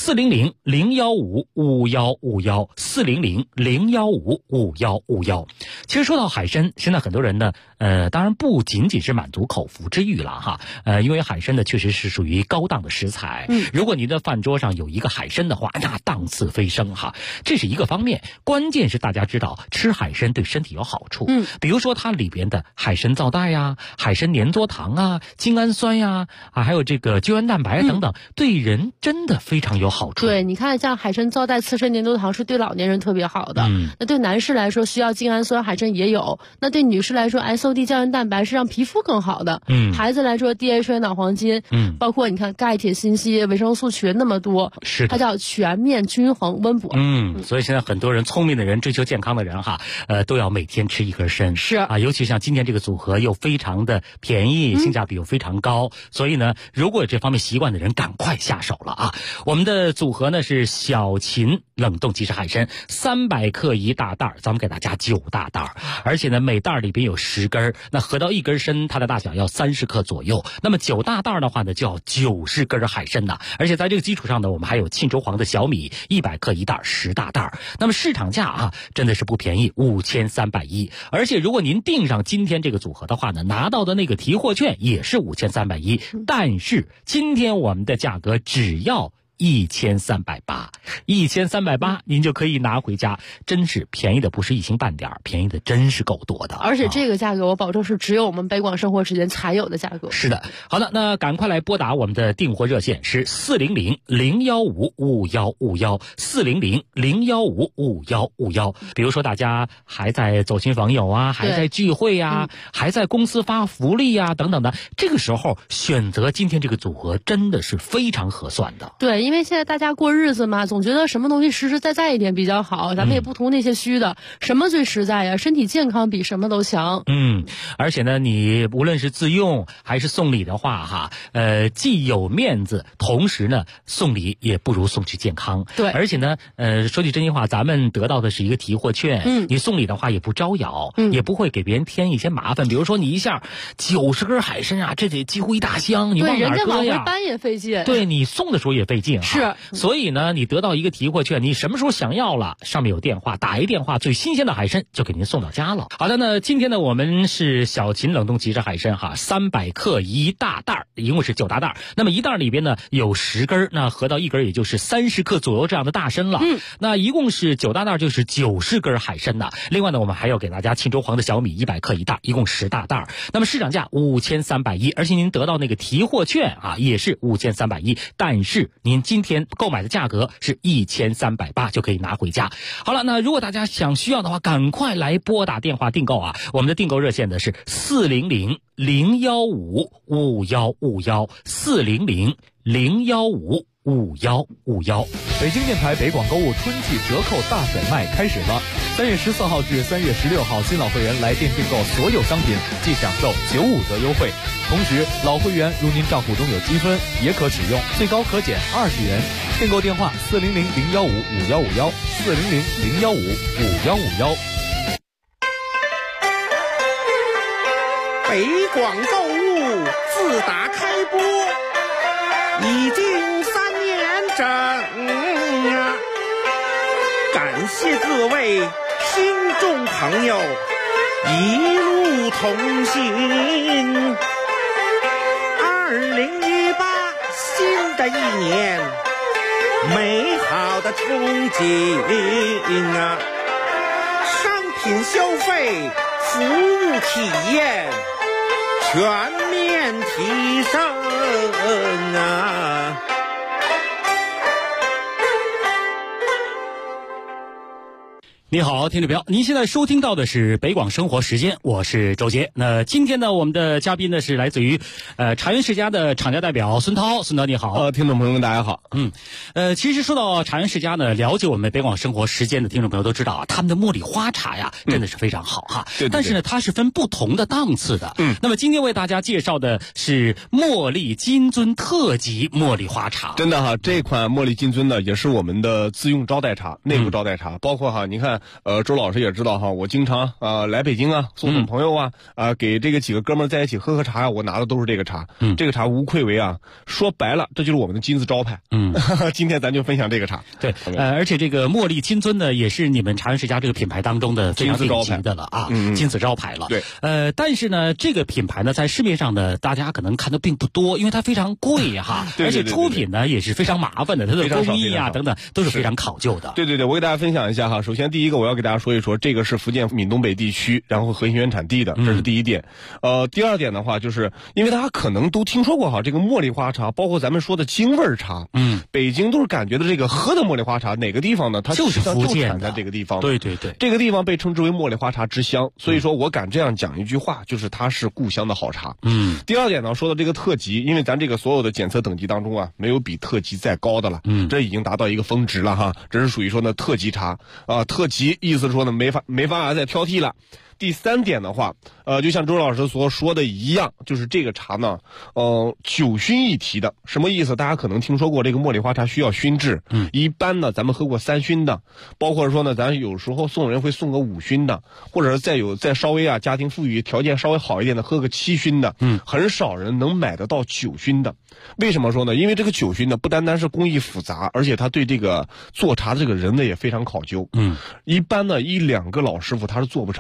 Speaker 15: 400-015-5151，400-015-5151。其实说到海参，现在很多人呢，当然不仅仅是满足口腹之欲了哈，因为海参呢确实是属于高档的食材。如果您的饭桌上有一个海参的话，那档次飞升哈，这是一个方面。关键是大家知道吃海参对身体有好处，比如说它里边的海参皂带呀、海参粘多糖啊、精氨酸呀还有这个胶原蛋白等等，对人真的非常有好处。
Speaker 14: 对，你看像海参皂带、刺参粘多糖是对老年人特别好的。那对男士来说需要精氨酸，海参也有。那对女士来说 SOD 胶原蛋白是让皮肤更好的。孩子来说 DHA 脑黄金，包括你看钙、铁、锌、硒、维生素群那么多，
Speaker 15: 是
Speaker 14: 它叫全面均衡温补。
Speaker 15: 所以现在很多人聪明的人、追求健康的人哈，都要每天吃1根参。
Speaker 14: 是
Speaker 15: 啊，尤其像今天这个组合又非常的便宜，性价比又非常高，所以呢，如果有这方面习惯的人，赶快下手了啊！我们的组合呢是小秦冷冻即食海参300克1大袋，咱们给大家9大袋，而且呢每袋里边有10根，那合到1根参，它的大小要30克左右。那么9大袋的话呢，就要90根海参呢。而且在这个基础上呢，我们还有沁州黄的小米100克1袋10大袋。那么市场价啊，真的是不便宜，5310。而且如果您订上今天这个组合的话呢，拿到的那个提货券也是5310。但是今天我们的价格只要 1380，1380，您就可以拿回家，真是便宜的不是一星半点，便宜的真是够多的。
Speaker 14: 而且这个价格我保证是只有我们北广生活时间才有的价格。
Speaker 15: 是的，好的，那赶快来拨打我们的订货热线是400-015-5151，400-015-5151。比如说大家还在走亲访友啊，还在聚会啊，还在公司发福利啊等等的，这个时候选择今天这个组合真的是非常合算的。
Speaker 14: 对，因为现在大家过日子嘛，总觉得什么东西实实在在一点比较好，咱们也不图那些虚的，什么最实在呀？身体健康比什么都强。
Speaker 15: 而且呢，你无论是自用还是送礼的话既有面子，同时呢送礼也不如送去健康。
Speaker 14: 对，
Speaker 15: 而且呢说句真心话，咱们得到的是一个提货券，你送礼的话也不招摇，也不会给别人添一些麻烦。比如说你一下90根海参啊，这得几乎一大箱，你往哪儿搁呀？
Speaker 14: 对，人家往回搬也费劲。
Speaker 15: 对，你送的时候也费劲。
Speaker 14: 是，
Speaker 15: 所以呢，你得到一个提货券，你什么时候想要了，上面有电话，打一电话，最新鲜的海参就给您送到家了。好的，那今天呢，我们是小秦冷冻即食海参300克一大袋，一共是9大袋。那么一袋里边呢有10根，那合到一根也就是30克左右这样的大参了。那一共是9大袋，就是90根海参呢。另外呢，我们还要给大家沁州黄的小米100克一袋，一共10大袋。那么市场价5310，而且您得到那个提货券也是5310，但是您今天购买的价格是1380，就可以拿回家。好了，那如果大家需要的话，赶快来拨打电话订购我们的订购热线的是400-015-5151，400-015-5151。
Speaker 10: 北京电台北广购物春季折扣大甩卖开始了，3月14号至3月16号，新老会员来电订购所有商品即享受95折优惠。同时，老会员如您账户中有积分，也可使用，最高可减20元。订购电话400-015-5151，400-015-5151。
Speaker 11: 北广购物自打开播已经3年整感谢各位听众朋友一路同行。2018新的一年，美好的憧憬商品消费，服务体验全面提升
Speaker 15: 你好，听众朋友，您现在收听到的是北广生活时间，我是周杰。那今天呢，我们的嘉宾呢是来自于茶园世家的厂家代表孙涛。孙涛你好。
Speaker 7: 听众朋友们大家好。
Speaker 15: 其实说到茶园世家呢，了解我们北广生活时间的听众朋友都知道他们的茉莉花茶呀真的是非常好
Speaker 7: 对。
Speaker 15: 但是呢，它是分不同的档次的。那么今天为大家介绍的是茉莉金樽特级茉莉花茶。
Speaker 7: 真的这款茉莉金樽呢也是我们的自用招待茶，内部招待茶，包括您看周老师也知道我经常来北京送朋友给这个几个哥们在一起喝茶我拿的都是这个茶。这个茶无愧为说白了这就是我们的金字招牌。今天咱就分享这个茶。
Speaker 15: 对，而且这个茉莉金樽呢也是你们茶园世家这个品牌当中的非常顶级的了金字招牌了。
Speaker 7: 对，
Speaker 15: 但是呢这个品牌呢在市面上呢大家可能看的并不多，因为它非常贵而且出品呢也是非常麻烦的，它的工艺等等都是非常考究的。
Speaker 7: 对，我给大家分享一下首先第一个我要给大家说一说，这个是福建闽东北地区然后核心原产地的，这是第一点。第二点的话，就是因为大家可能都听说过这个茉莉花茶，包括咱们说的京味茶，北京都是感觉的这个喝的茉莉花茶，哪个地方呢？它
Speaker 15: 就是福建
Speaker 7: 产在这个地方。
Speaker 15: 对，
Speaker 7: 这个地方被称之为茉莉花茶之乡，所以说我敢这样讲一句话，就是它是故乡的好茶。第二点呢，说到这个特级，因为咱这个所有的检测等级当中没有比特级再高的了，这已经达到一个峰值了这是属于说呢特级茶特级意思说呢没法再挑剔了。第三点的话，就像周老师所说的一样，就是这个茶呢，9熏一提的，什么意思？大家可能听说过这个茉莉花茶需要熏制，一般呢咱们喝过3熏的，包括说呢咱有时候送人会送个5熏的，或者是再稍微家庭富裕条件稍微好一点的喝个7熏的，很少人能买得到9熏的。为什么说呢？因为这个9熏呢不单单是工艺复杂，而且他对这个做茶这个人呢也非常考究。一般呢1-2个老师傅他是做不成的。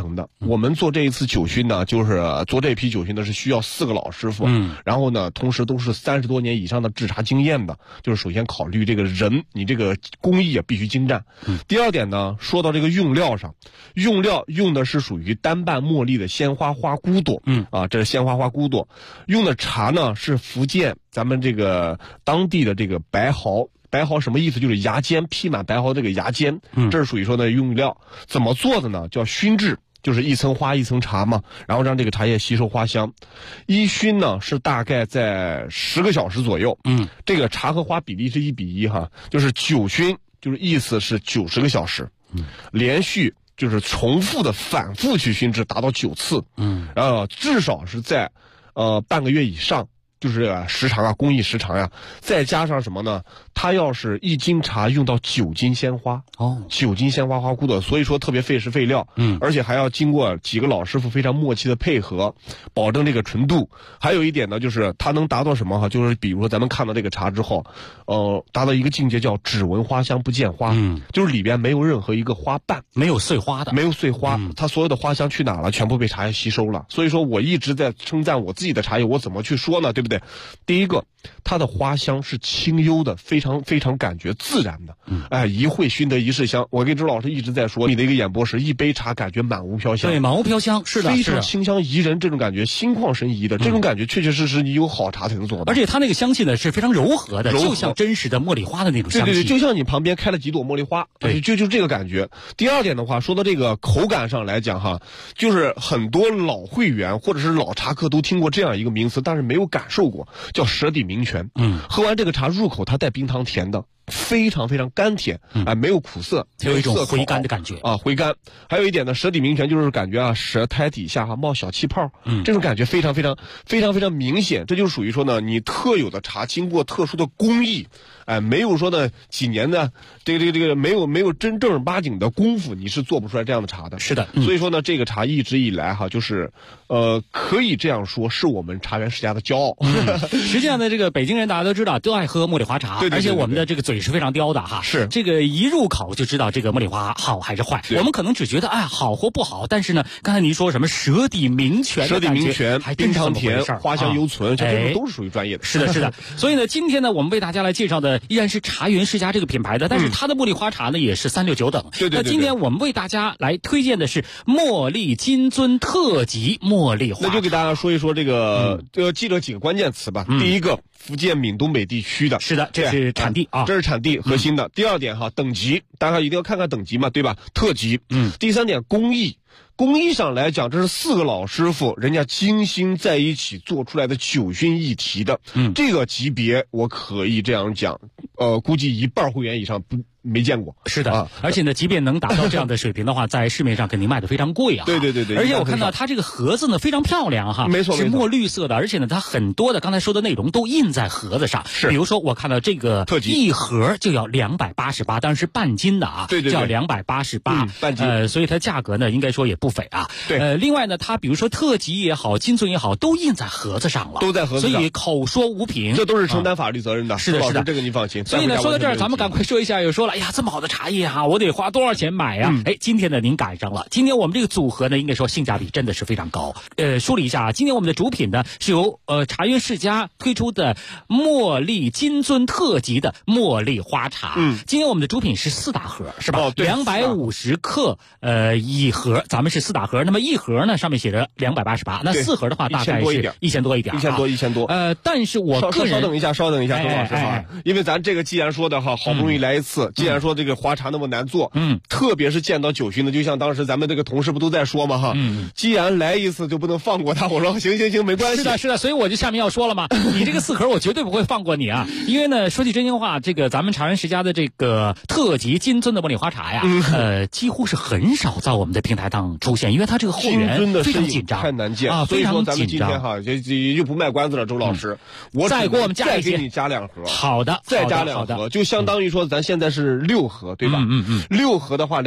Speaker 7: 我们做这一次酒熏呢，就是做这批酒熏呢是需要4个老师傅，然后呢，同时都是30多年以上的制茶经验的。就是首先考虑这个人，你这个工艺啊必须精湛。第二点呢，说到这个用料上，用料用的是属于单瓣茉莉的鲜花花骨朵，这是鲜花花骨朵。用的茶呢是福建咱们这个当地的这个白毫。白毫什么意思？就是芽尖，披满白毫这个芽尖，这是属于说的用料。怎么做的呢？叫熏制，就是一层花一层茶嘛，然后让这个茶叶吸收花香。一熏呢是大概在10个小时左右，这个茶和花比例是1比1哈，就是酒熏，就是意思是90个小时，连续就是重复的反复去熏制，达到9次，至少是在半个月以上。就是时长啊，工艺时长呀，再加上什么呢？它要是1斤茶用到9斤鲜花，9斤鲜花花骨朵，所以说特别费时费料，而且还要经过几个老师傅非常默契的配合，保证这个纯度。还有一点呢，就是它能达到什么哈？就是比如说咱们看到这个茶之后，达到一个境界叫只闻花香不见花，就是里边没有任何一个花瓣，
Speaker 15: 没有碎花的，
Speaker 7: 没有碎花，它所有的花香去哪了？全部被茶叶吸收了。所以说我一直在称赞我自己的茶叶，我怎么去说呢？对不对？第一个，它的花香是清幽的，非常非常感觉自然的。一会熏得一世香。我跟周老师一直在说，你的一个演播是一杯茶感觉满屋飘香。
Speaker 15: 对，满屋飘香，是的，
Speaker 7: 非常清香宜人，这种感觉心旷神怡的，这种感觉确确实实你有好茶才能做到。
Speaker 15: 而且它那个香气呢是非常柔和的，就像真实的茉莉花的那种香气。
Speaker 7: 对，就像你旁边开了几朵茉莉花，对，就这个感觉。第二点的话，说到这个口感上来讲哈，就是很多老会员或者是老茶客都听过这样一个名词，但是没有感受过，叫舌底鸣泉。喝完这个茶入口，它带冰糖甜的，非常非常甘甜，没有苦涩，
Speaker 15: 有一种回甘的感觉
Speaker 7: 啊，回甘。还有一点呢，舌底鸣泉就是感觉啊，舌苔底下冒小气泡，这种感觉非常非常非常非常明显。这就属于说呢，你特有的茶经过特殊的工艺，没有说呢几年的这个没有正儿八经的功夫，你是做不出来这样的茶的。
Speaker 15: 是的，
Speaker 7: 所以说呢，这个茶一直以来哈，就是可以这样说，是我们茶园世家的骄傲。
Speaker 15: 实际上呢，这个北京人大家都知道，都爱喝茉莉花茶，
Speaker 7: 对，
Speaker 15: 而且我们的这个嘴是非常刁的哈。
Speaker 7: 是
Speaker 15: 这个一入口就知道这个茉莉花好还是坏。我们可能只觉得好或不好，但是呢，刚才您说什么舌底鸣泉，
Speaker 7: 舌底鸣泉，
Speaker 15: 还真是这么回事，
Speaker 7: 冰糖甜，花香犹存，这都是属于专业的。
Speaker 15: 是的，是的。所以呢，今天呢，我们为大家来介绍的依然是茶园世家这个品牌的，但是它的茉莉花茶呢也是369等。
Speaker 7: 对。
Speaker 15: 那今天我们为大家来推荐的是茉莉金樽特级茉莉花茶。
Speaker 7: 那就给大家说一说这个记着几个关键词吧。第一个，福建闽东北地区的，
Speaker 15: 是的，这是产地啊，
Speaker 7: 这是产地核心的。第二点哈，等级，大家一定要看看等级嘛，对吧？特级。第三点，工艺。工艺上来讲，这是4个老师傅人家精心在一起做出来的酒熏一体的，这个级别我可以这样讲，估计1半会员以上没见过。
Speaker 15: 是的，而且呢，即便能达到这样的水平的话，在市面上肯定卖的非常贵啊。
Speaker 7: 对。
Speaker 15: 而且我看到它这个盒子呢非常漂亮哈，
Speaker 7: 没错，
Speaker 15: 是墨绿色的，而且呢，它很多的刚才说的内容都印在盒子上。
Speaker 7: 是，
Speaker 15: 比如说我看到这个
Speaker 7: 特级
Speaker 15: 一盒就要288，当然是半斤的啊，
Speaker 7: 对，
Speaker 15: 叫288，
Speaker 7: 半斤。
Speaker 15: 所以它价格呢应该说也不菲啊。
Speaker 7: 对，
Speaker 15: 另外呢，它比如说特级也好，金樽也好，都印在盒子上了，
Speaker 7: 都在盒子上，
Speaker 15: 所以口说无凭，
Speaker 7: 这都是承担法律责任的。
Speaker 15: 是的，
Speaker 7: 这个你放心。
Speaker 15: 所以呢，说到这儿，咱们赶快说一下，有说了，哎呀，这么好的茶叶哈，我得花多少钱买呀？今天呢，您赶上了。今天我们这个组合呢，应该说性价比真的是非常高。梳理一下，今天我们的主品呢是由茶园世家推出的茉莉金樽特级的茉莉花茶。今天我们的主品是4大盒，是吧？250克一盒，咱们是4大盒。那么一盒呢上面写着288，那4盒的话大概是1000多一点
Speaker 7: ，1000多。
Speaker 15: 但是我个人
Speaker 7: 稍等一下，周老师哈，因为咱这个既然说的哈，好不容易来一次，既然说这个花茶那么难做，特别是见到酒熏的，就像当时咱们这个同事不都在说嘛哈，既然来一次就不能放过他。我说行，没关系。
Speaker 15: 是的，所以我就下面要说了嘛，你这个4盒我绝对不会放过你啊，因为呢，说句真心话，这个咱们茶园世家的这个特级金樽的茉莉花茶呀，几乎是很少在我们的平台上出现，因为它这个货源非常紧张，
Speaker 7: 太难见
Speaker 15: 啊，
Speaker 7: 所以说咱们今天哈就不卖关子了，周老师，我
Speaker 15: 再给我们加一些，
Speaker 7: 再给你加2盒，
Speaker 15: 好的，
Speaker 7: 再加2盒，就相当于说咱现在是6盒，对吧？6盒的话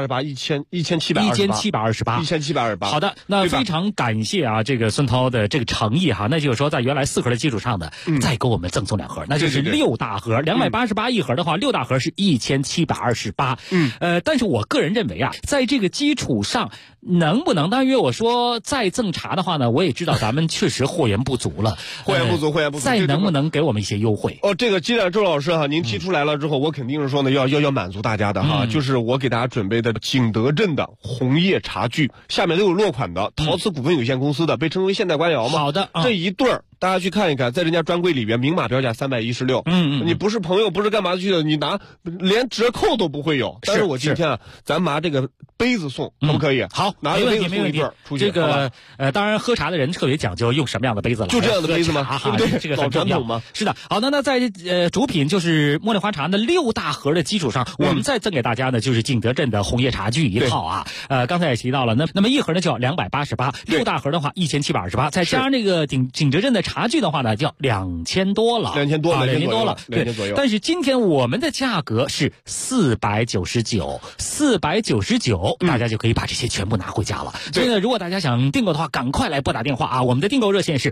Speaker 7: ，1728，1728。
Speaker 15: 好的，那非常感谢啊，这个孙涛的这个诚意哈，那就是说在原来4盒的基础上的，再给我们赠送2盒，那就是6大盒，288一盒的话，6大盒是1728。但是我个人认为啊，在这个基础上， 能不能？当约我说再赠茶的话呢，我也知道咱们确实货源不足了，
Speaker 7: 货源不足。
Speaker 15: 再能不能给我们一些优惠？
Speaker 7: 这个既然周老师哈，您提出来了之后，我肯定是说呢，要满足大家的哈，就是我给大家准备的景德镇的红叶茶具，下面都有落款的，陶瓷股份有限公司的，被称为现代官窑嘛。
Speaker 15: 好的，
Speaker 7: 这一对儿。大家去看一看，在人家专柜里边明码标价316。你不是朋友，不是干嘛去的，你拿连折扣都不会有。但是我今天啊，咱拿这个杯子送，可不可以？
Speaker 15: 好，
Speaker 7: 拿个杯子送一对出去。
Speaker 15: 这个当然喝茶的人特别讲究，用什么样的杯子了？
Speaker 7: 就这样的杯子吗？
Speaker 15: 对不对？这个很重要吗？是的。好，那在主品就是茉莉花茶的6大盒的基础上，我们再赠给大家呢，就是景德镇的红叶茶具一套啊。刚才也提到了，那么一盒呢就要288，6大盒的话1728，再加上那个景德镇的茶具的话呢，就要2000多了
Speaker 7: ，2000多
Speaker 15: 了，对。但是今天我们的价格是499，大家就可以把这些全部拿回家了。所以呢，如果大家想订购的话，赶快来拨打电话啊！我们的订购热线是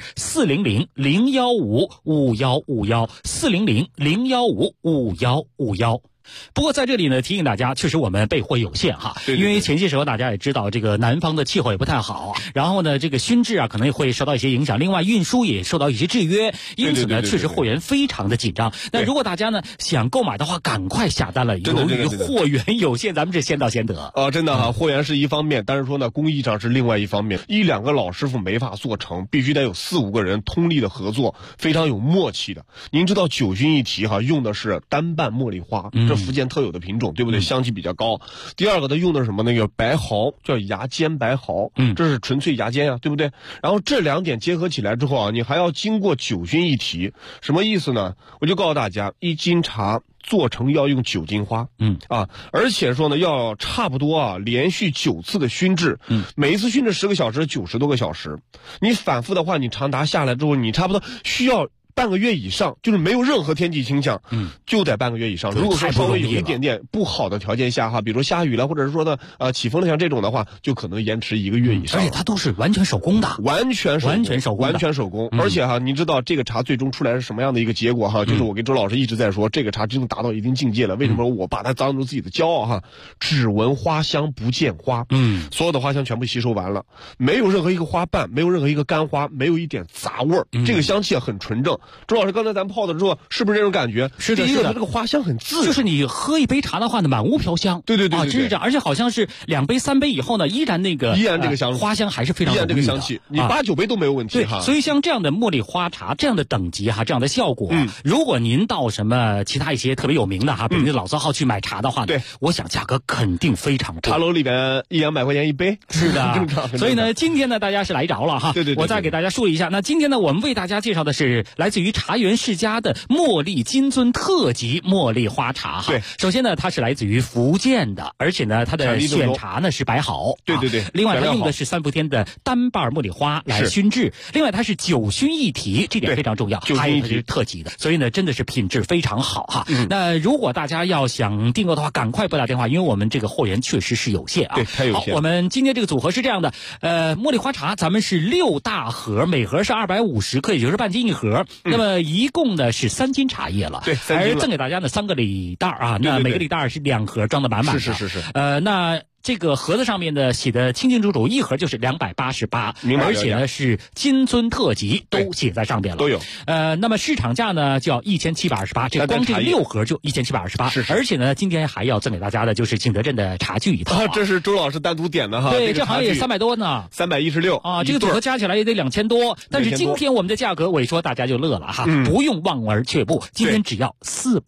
Speaker 15: 400-015-5151，400-015-5151。不过在这里呢，提醒大家，确实我们备货有限哈，因为前些时候大家也知道，这个南方的气候也不太好，然后呢，这个熏制啊可能也会受到一些影响，另外运输也受到一些制约，因此呢，确实货源非常的紧张。那如果大家呢想购买的话，赶快下单了，由于货源有限，咱们是先到先得。
Speaker 7: 真的哈，货源是一方面，但是说呢，工艺上是另外一方面，1-2个老师傅没法做成，必须得有4-5个人通力的合作，非常有默契的。您知道9熏一提哈，用的是单瓣茉莉花，这福建特有的品种，对不对？香气比较高。第二个，它用的是什么？那个白毫，叫牙尖白毫，这是纯粹牙尖呀，对不对？然后这2点结合起来之后啊，你还要经过9熏一提，什么意思呢？我就告诉大家，1斤茶做成要用9斤花，而且说呢，要差不多啊，连续9次的熏制，每一次熏制10个小时，90多个小时，你反复的话，你长达下来之后，你差不多需要半个月以上，就是没有任何天气倾向，就得半个月以上。如果说稍微有一点点不好的条件下哈，比如说下雨了，或者是说呢起风了，像这种的话，就可能延迟1个月以上。
Speaker 15: 而且它都是完全手工的，
Speaker 7: 完全手工。而且哈，你知道这个茶最终出来是什么样的一个结果哈？就是我跟周老师一直在说，这个茶真的达到一定境界了。为什么我把它当成自己的骄傲哈？只闻花香不见花，所有的花香全部吸收完了，没有任何一个花瓣，没有任何一个干花，没有一点杂味儿，这个香气很纯正。周老师刚才咱泡的之后，是不是这种感觉？
Speaker 15: 是的，
Speaker 7: 第一个它这个花香很自然，
Speaker 15: 就是你喝一杯茶的话呢，满屋飘香。
Speaker 7: 对，
Speaker 15: 真是这样。而且好像是2杯3杯以后呢，依然这个香花香还是非常浓郁的，
Speaker 7: 依然这个香气，你8、9杯都没有问题哈。
Speaker 15: 所以像这样的茉莉花茶这样的等级哈，这样的效果，如果您到什么其他一些特别有名的哈，比如老字号去买茶的话，
Speaker 7: 对，
Speaker 15: 我想价格肯定非常贵。
Speaker 7: 茶楼里边100-200块钱一杯，
Speaker 15: 是的，
Speaker 7: 正常。
Speaker 15: 所以呢，今天呢，大家是来着了哈。
Speaker 7: 对，
Speaker 15: 我再给大家说一下，那今天呢，我们为大家介绍的是来自于茶园世家的茉莉金樽特级茉莉花茶哈。
Speaker 7: 对，
Speaker 15: 首先呢，它是来自于福建的，而且呢，它的选茶呢是白毫。
Speaker 7: 对。
Speaker 15: 另外，它用的是3伏天的单瓣茉莉花来熏制。另外，它是9熏一提，这点非常重要。还有它是特级的，所以呢，真的是品质非常好哈。那如果大家要想订购的话，赶快拨打电话，因为我们这个货源确实是有限啊。
Speaker 7: 对，太有限。
Speaker 15: 好，我们今天这个组合是这样的，茉莉花茶咱们是6大盒，每盒是250克，也就是半斤一盒。那么一共呢是3斤茶叶了。
Speaker 7: 对，
Speaker 15: 而赠给大家呢3个礼袋啊，那每个礼袋是2盒装的满满的。
Speaker 7: 是。
Speaker 15: 那这个盒子上面的写的清清楚楚，一盒就是288，而且呢是金樽特级，都写在上边了，
Speaker 7: 都有。
Speaker 15: 那么市场价呢就要1728，这光这6盒就1728，
Speaker 7: 是。
Speaker 15: 而且呢，今天还要赠给大家的就是景德镇的茶具一套。
Speaker 7: 这是周老师单独点的哈。
Speaker 15: 对，这好像也300多呢
Speaker 7: ，316
Speaker 15: 啊，这个组合加起来也得2000多。但是今天我们的价格，我一说大家就乐了哈，不用望而却步，今天只要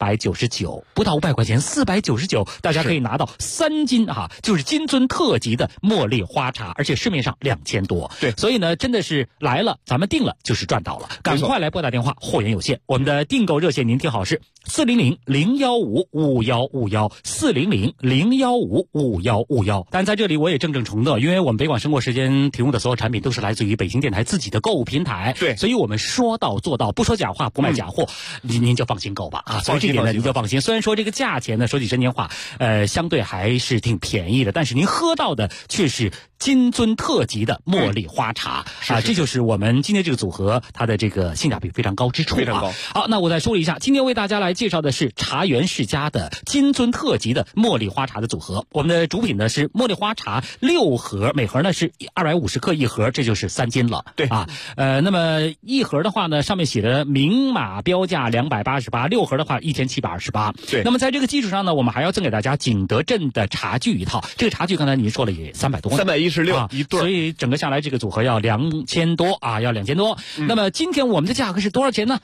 Speaker 15: 499，不到500块钱，499，大家可以拿到3斤哈，就是金樽特级的茉莉花茶，而且市面上2000多。
Speaker 7: 对，
Speaker 15: 所以呢，真的是来了，咱们定了就是赚到了，赶快来拨打电话，货源有限。我们的订购热线您听好是400-015-5151，400-015-5151。但在这里我也郑重承诺，因为我们北广生活时间提供的所有产品都是来自于北京电台自己的购物平台，
Speaker 7: 对，
Speaker 15: 所以我们说到做到，不说假话，不卖假货，您就放心购吧啊。所以这点呢，您就放心。虽然说这个价钱呢，说句真心话，相对还是挺便宜的，但是您喝到的却是金樽特级的茉莉花茶这就是我们今天这个组合它的这个性价比非常高之处
Speaker 7: 非常高。
Speaker 15: 好，那我再说一下，今天为大家来介绍的是茶园世家的金樽特级的茉莉花茶的组合。我们的主品呢是茉莉花茶6盒，每盒呢是250克一盒，这就是3斤了。
Speaker 7: 对
Speaker 15: 那么一盒的话呢，上面写的明码标价288，6盒的话1728。
Speaker 7: 对。
Speaker 15: 那么在这个基础上呢，我们还要赠给大家景德镇的茶具一套。这个茶具刚才您说了也300多
Speaker 7: ，316一对，
Speaker 15: 所以整个下来这个组合要2000多要2000多。那么今天我们的价格是多少钱呢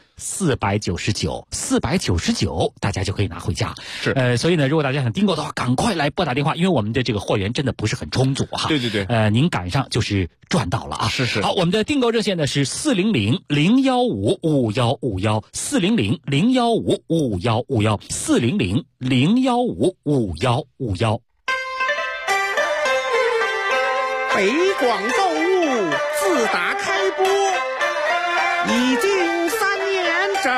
Speaker 15: ？499，大家就可以拿回家。
Speaker 7: 是。
Speaker 15: 所以呢，如果大家想订购的话，赶快来拨打电话，因为我们的这个货源真的不是很充足哈。
Speaker 7: 对。
Speaker 15: 您赶上就是赚到了啊。
Speaker 7: 是。
Speaker 15: 好，我们的订购热线呢是400-015-5151，400-015-5151，400-015-5151。
Speaker 11: 北广购物自打开播已经3年整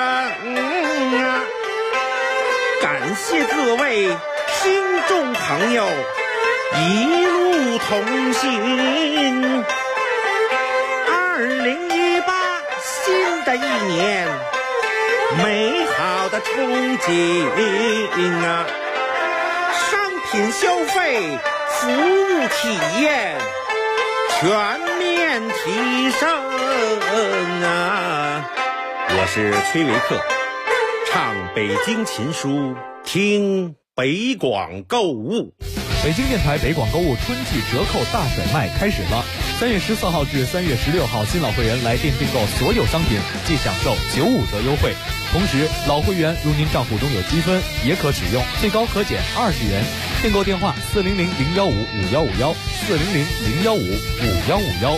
Speaker 11: 感谢各位听众朋友一路同行。2018新的一年，美好的憧憬商品消费，服务体验全面提升我是崔维克，唱北京琴书，听北广购物。
Speaker 10: 北京电台北广购物春季折扣大甩卖开始了，3月14号至3月16号，新老会员来店订购所有商品即享受95折优惠。同时，老会员如您账户中有积分，也可使用，最高可减20元。订购电话400-015-5151，400-015-5151。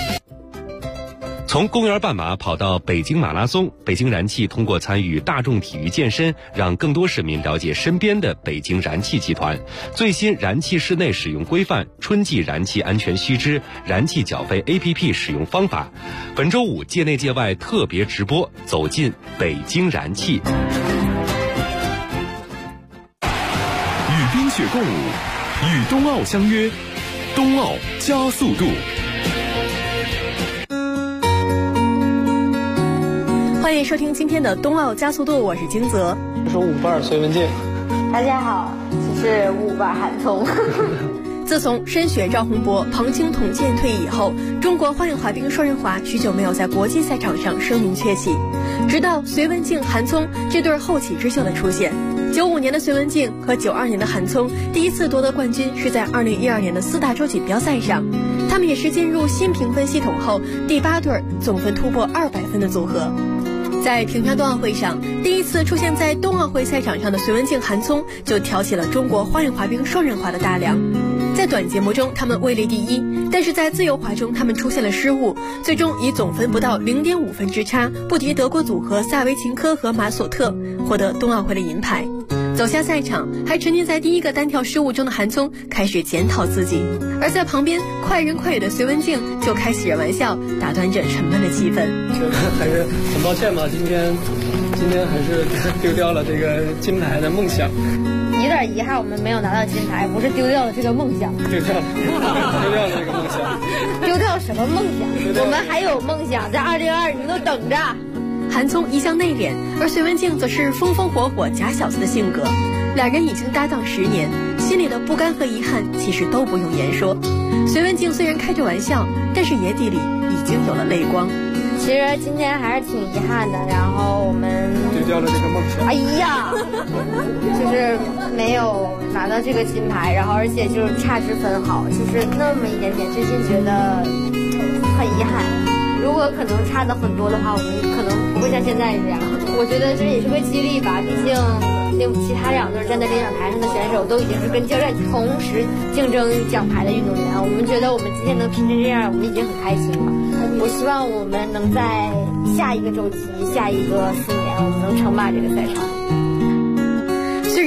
Speaker 12: 从公园半马跑到北京马拉松，北京燃气通过参与大众体育健身，让更多市民了解身边的北京燃气集团。最新燃气室内使用规范、春季燃气安全须知、燃气缴费 APP 使用方法。本周五界内界外特别直播，走进北京燃气。
Speaker 2: 与冰雪共舞，与冬奥相约，冬奥加速度。
Speaker 16: 欢迎收听今天的冬奥加速度，我是金泽。
Speaker 17: 我是舞伴隋文静。
Speaker 18: 大家好，我是舞伴韩聪。
Speaker 16: 自从申雪、赵宏博、庞青统剑退役以后，中国花样滑冰双人滑许久没有在国际赛场上声名鹊起。直到隋文静、韩聪这对后起之秀的出现，95年的隋文静和92年的韩聪第一次夺得冠军是在2012年的4大洲锦标赛上，他们也是进入新评分系统后第8对总分突破200分的组合。在平昌冬奥会上，第一次出现在冬奥会赛场上的隋文静、韩聪就挑起了中国花样滑冰双人滑的大梁。在短节目中他们位列第一，但是在自由滑中他们出现了失误，最终以总分不到0.5分之差不敌德国组合萨维琴科和马索特，获得冬奥会的银牌。走下赛场，还沉浸在第一个单跳失误中的韩聪开始检讨自己，而在旁边快人快语的隋文静就开起了玩笑，打断着沉闷的气氛。
Speaker 17: 还是很抱歉吧，今天还是丢掉了这个金牌的梦想。
Speaker 18: 有点遗憾，我们没有拿到金牌，不是丢掉了这个梦想，
Speaker 17: 丢掉了这个梦想。
Speaker 18: 丢掉什么梦想？我们还有梦想，在2022，你们都等着。
Speaker 16: 韩聪一向内敛，而隋文静则是风风火火假小子的性格。两人已经搭档10年，心里的不甘和遗憾其实都不用言说。隋文静虽然开着玩笑，但是眼底里已经有了泪光。
Speaker 18: 其实今天还是挺遗憾的，然后我们
Speaker 17: 丢掉了这个梦想。
Speaker 18: 哎呀，就是没有拿到这个金牌，然后而且就是差之分毫，就是那么一点点，真心觉得很遗憾。如果可能差的很多的话，我们可能不会像现在这样。我觉得这也是个激励吧，毕竟其他2队站在领奖台上的选手都已经是跟教练同时竞争奖牌的运动员，我们觉得我们今天能拼成这样，我们已经很开心了。我希望我们能在下一个周期、下一个4年，我们能称霸这个赛场。
Speaker 16: 虽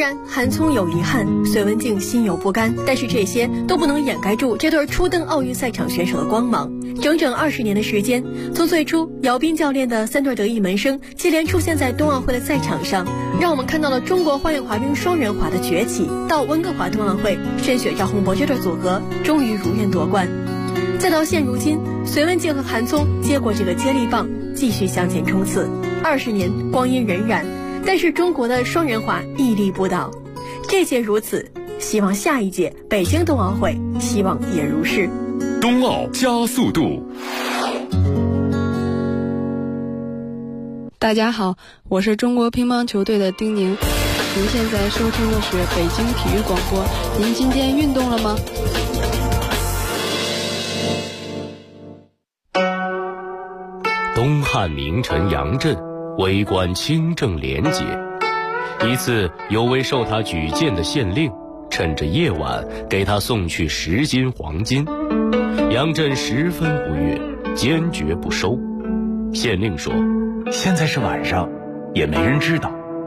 Speaker 16: 然韩聪有遗憾，隋文静心有不甘，但是这些都不能掩盖住这对初登奥运赛场选手的光芒。整整20年的时间，从最初姚斌教练的3对得意门生接连出现在冬奥会的赛场上，让我们看到了中国花样滑冰双人滑的崛起，到温哥华冬奥会申雪赵宏博这对组合终于如愿夺冠，再到现如今隋文静和韩聪接过这个接力棒继续向前冲刺。20年光阴荏苒，但是中国的双人滑屹立不倒。这届如此，希望下一届北京冬奥会希望也如是。
Speaker 2: 冬奥加速度。
Speaker 19: 大家好，我是中国乒乓球队的丁宁。您现在收听的是北京体育广播。您今天运动了吗？
Speaker 20: 东汉名臣杨震为官清正廉洁，一次有位受他举荐的县令趁着夜晚给他送去10斤黄金，杨震十分不悦，坚决不收。县令说：
Speaker 1: 现在是晚上，也没人知道，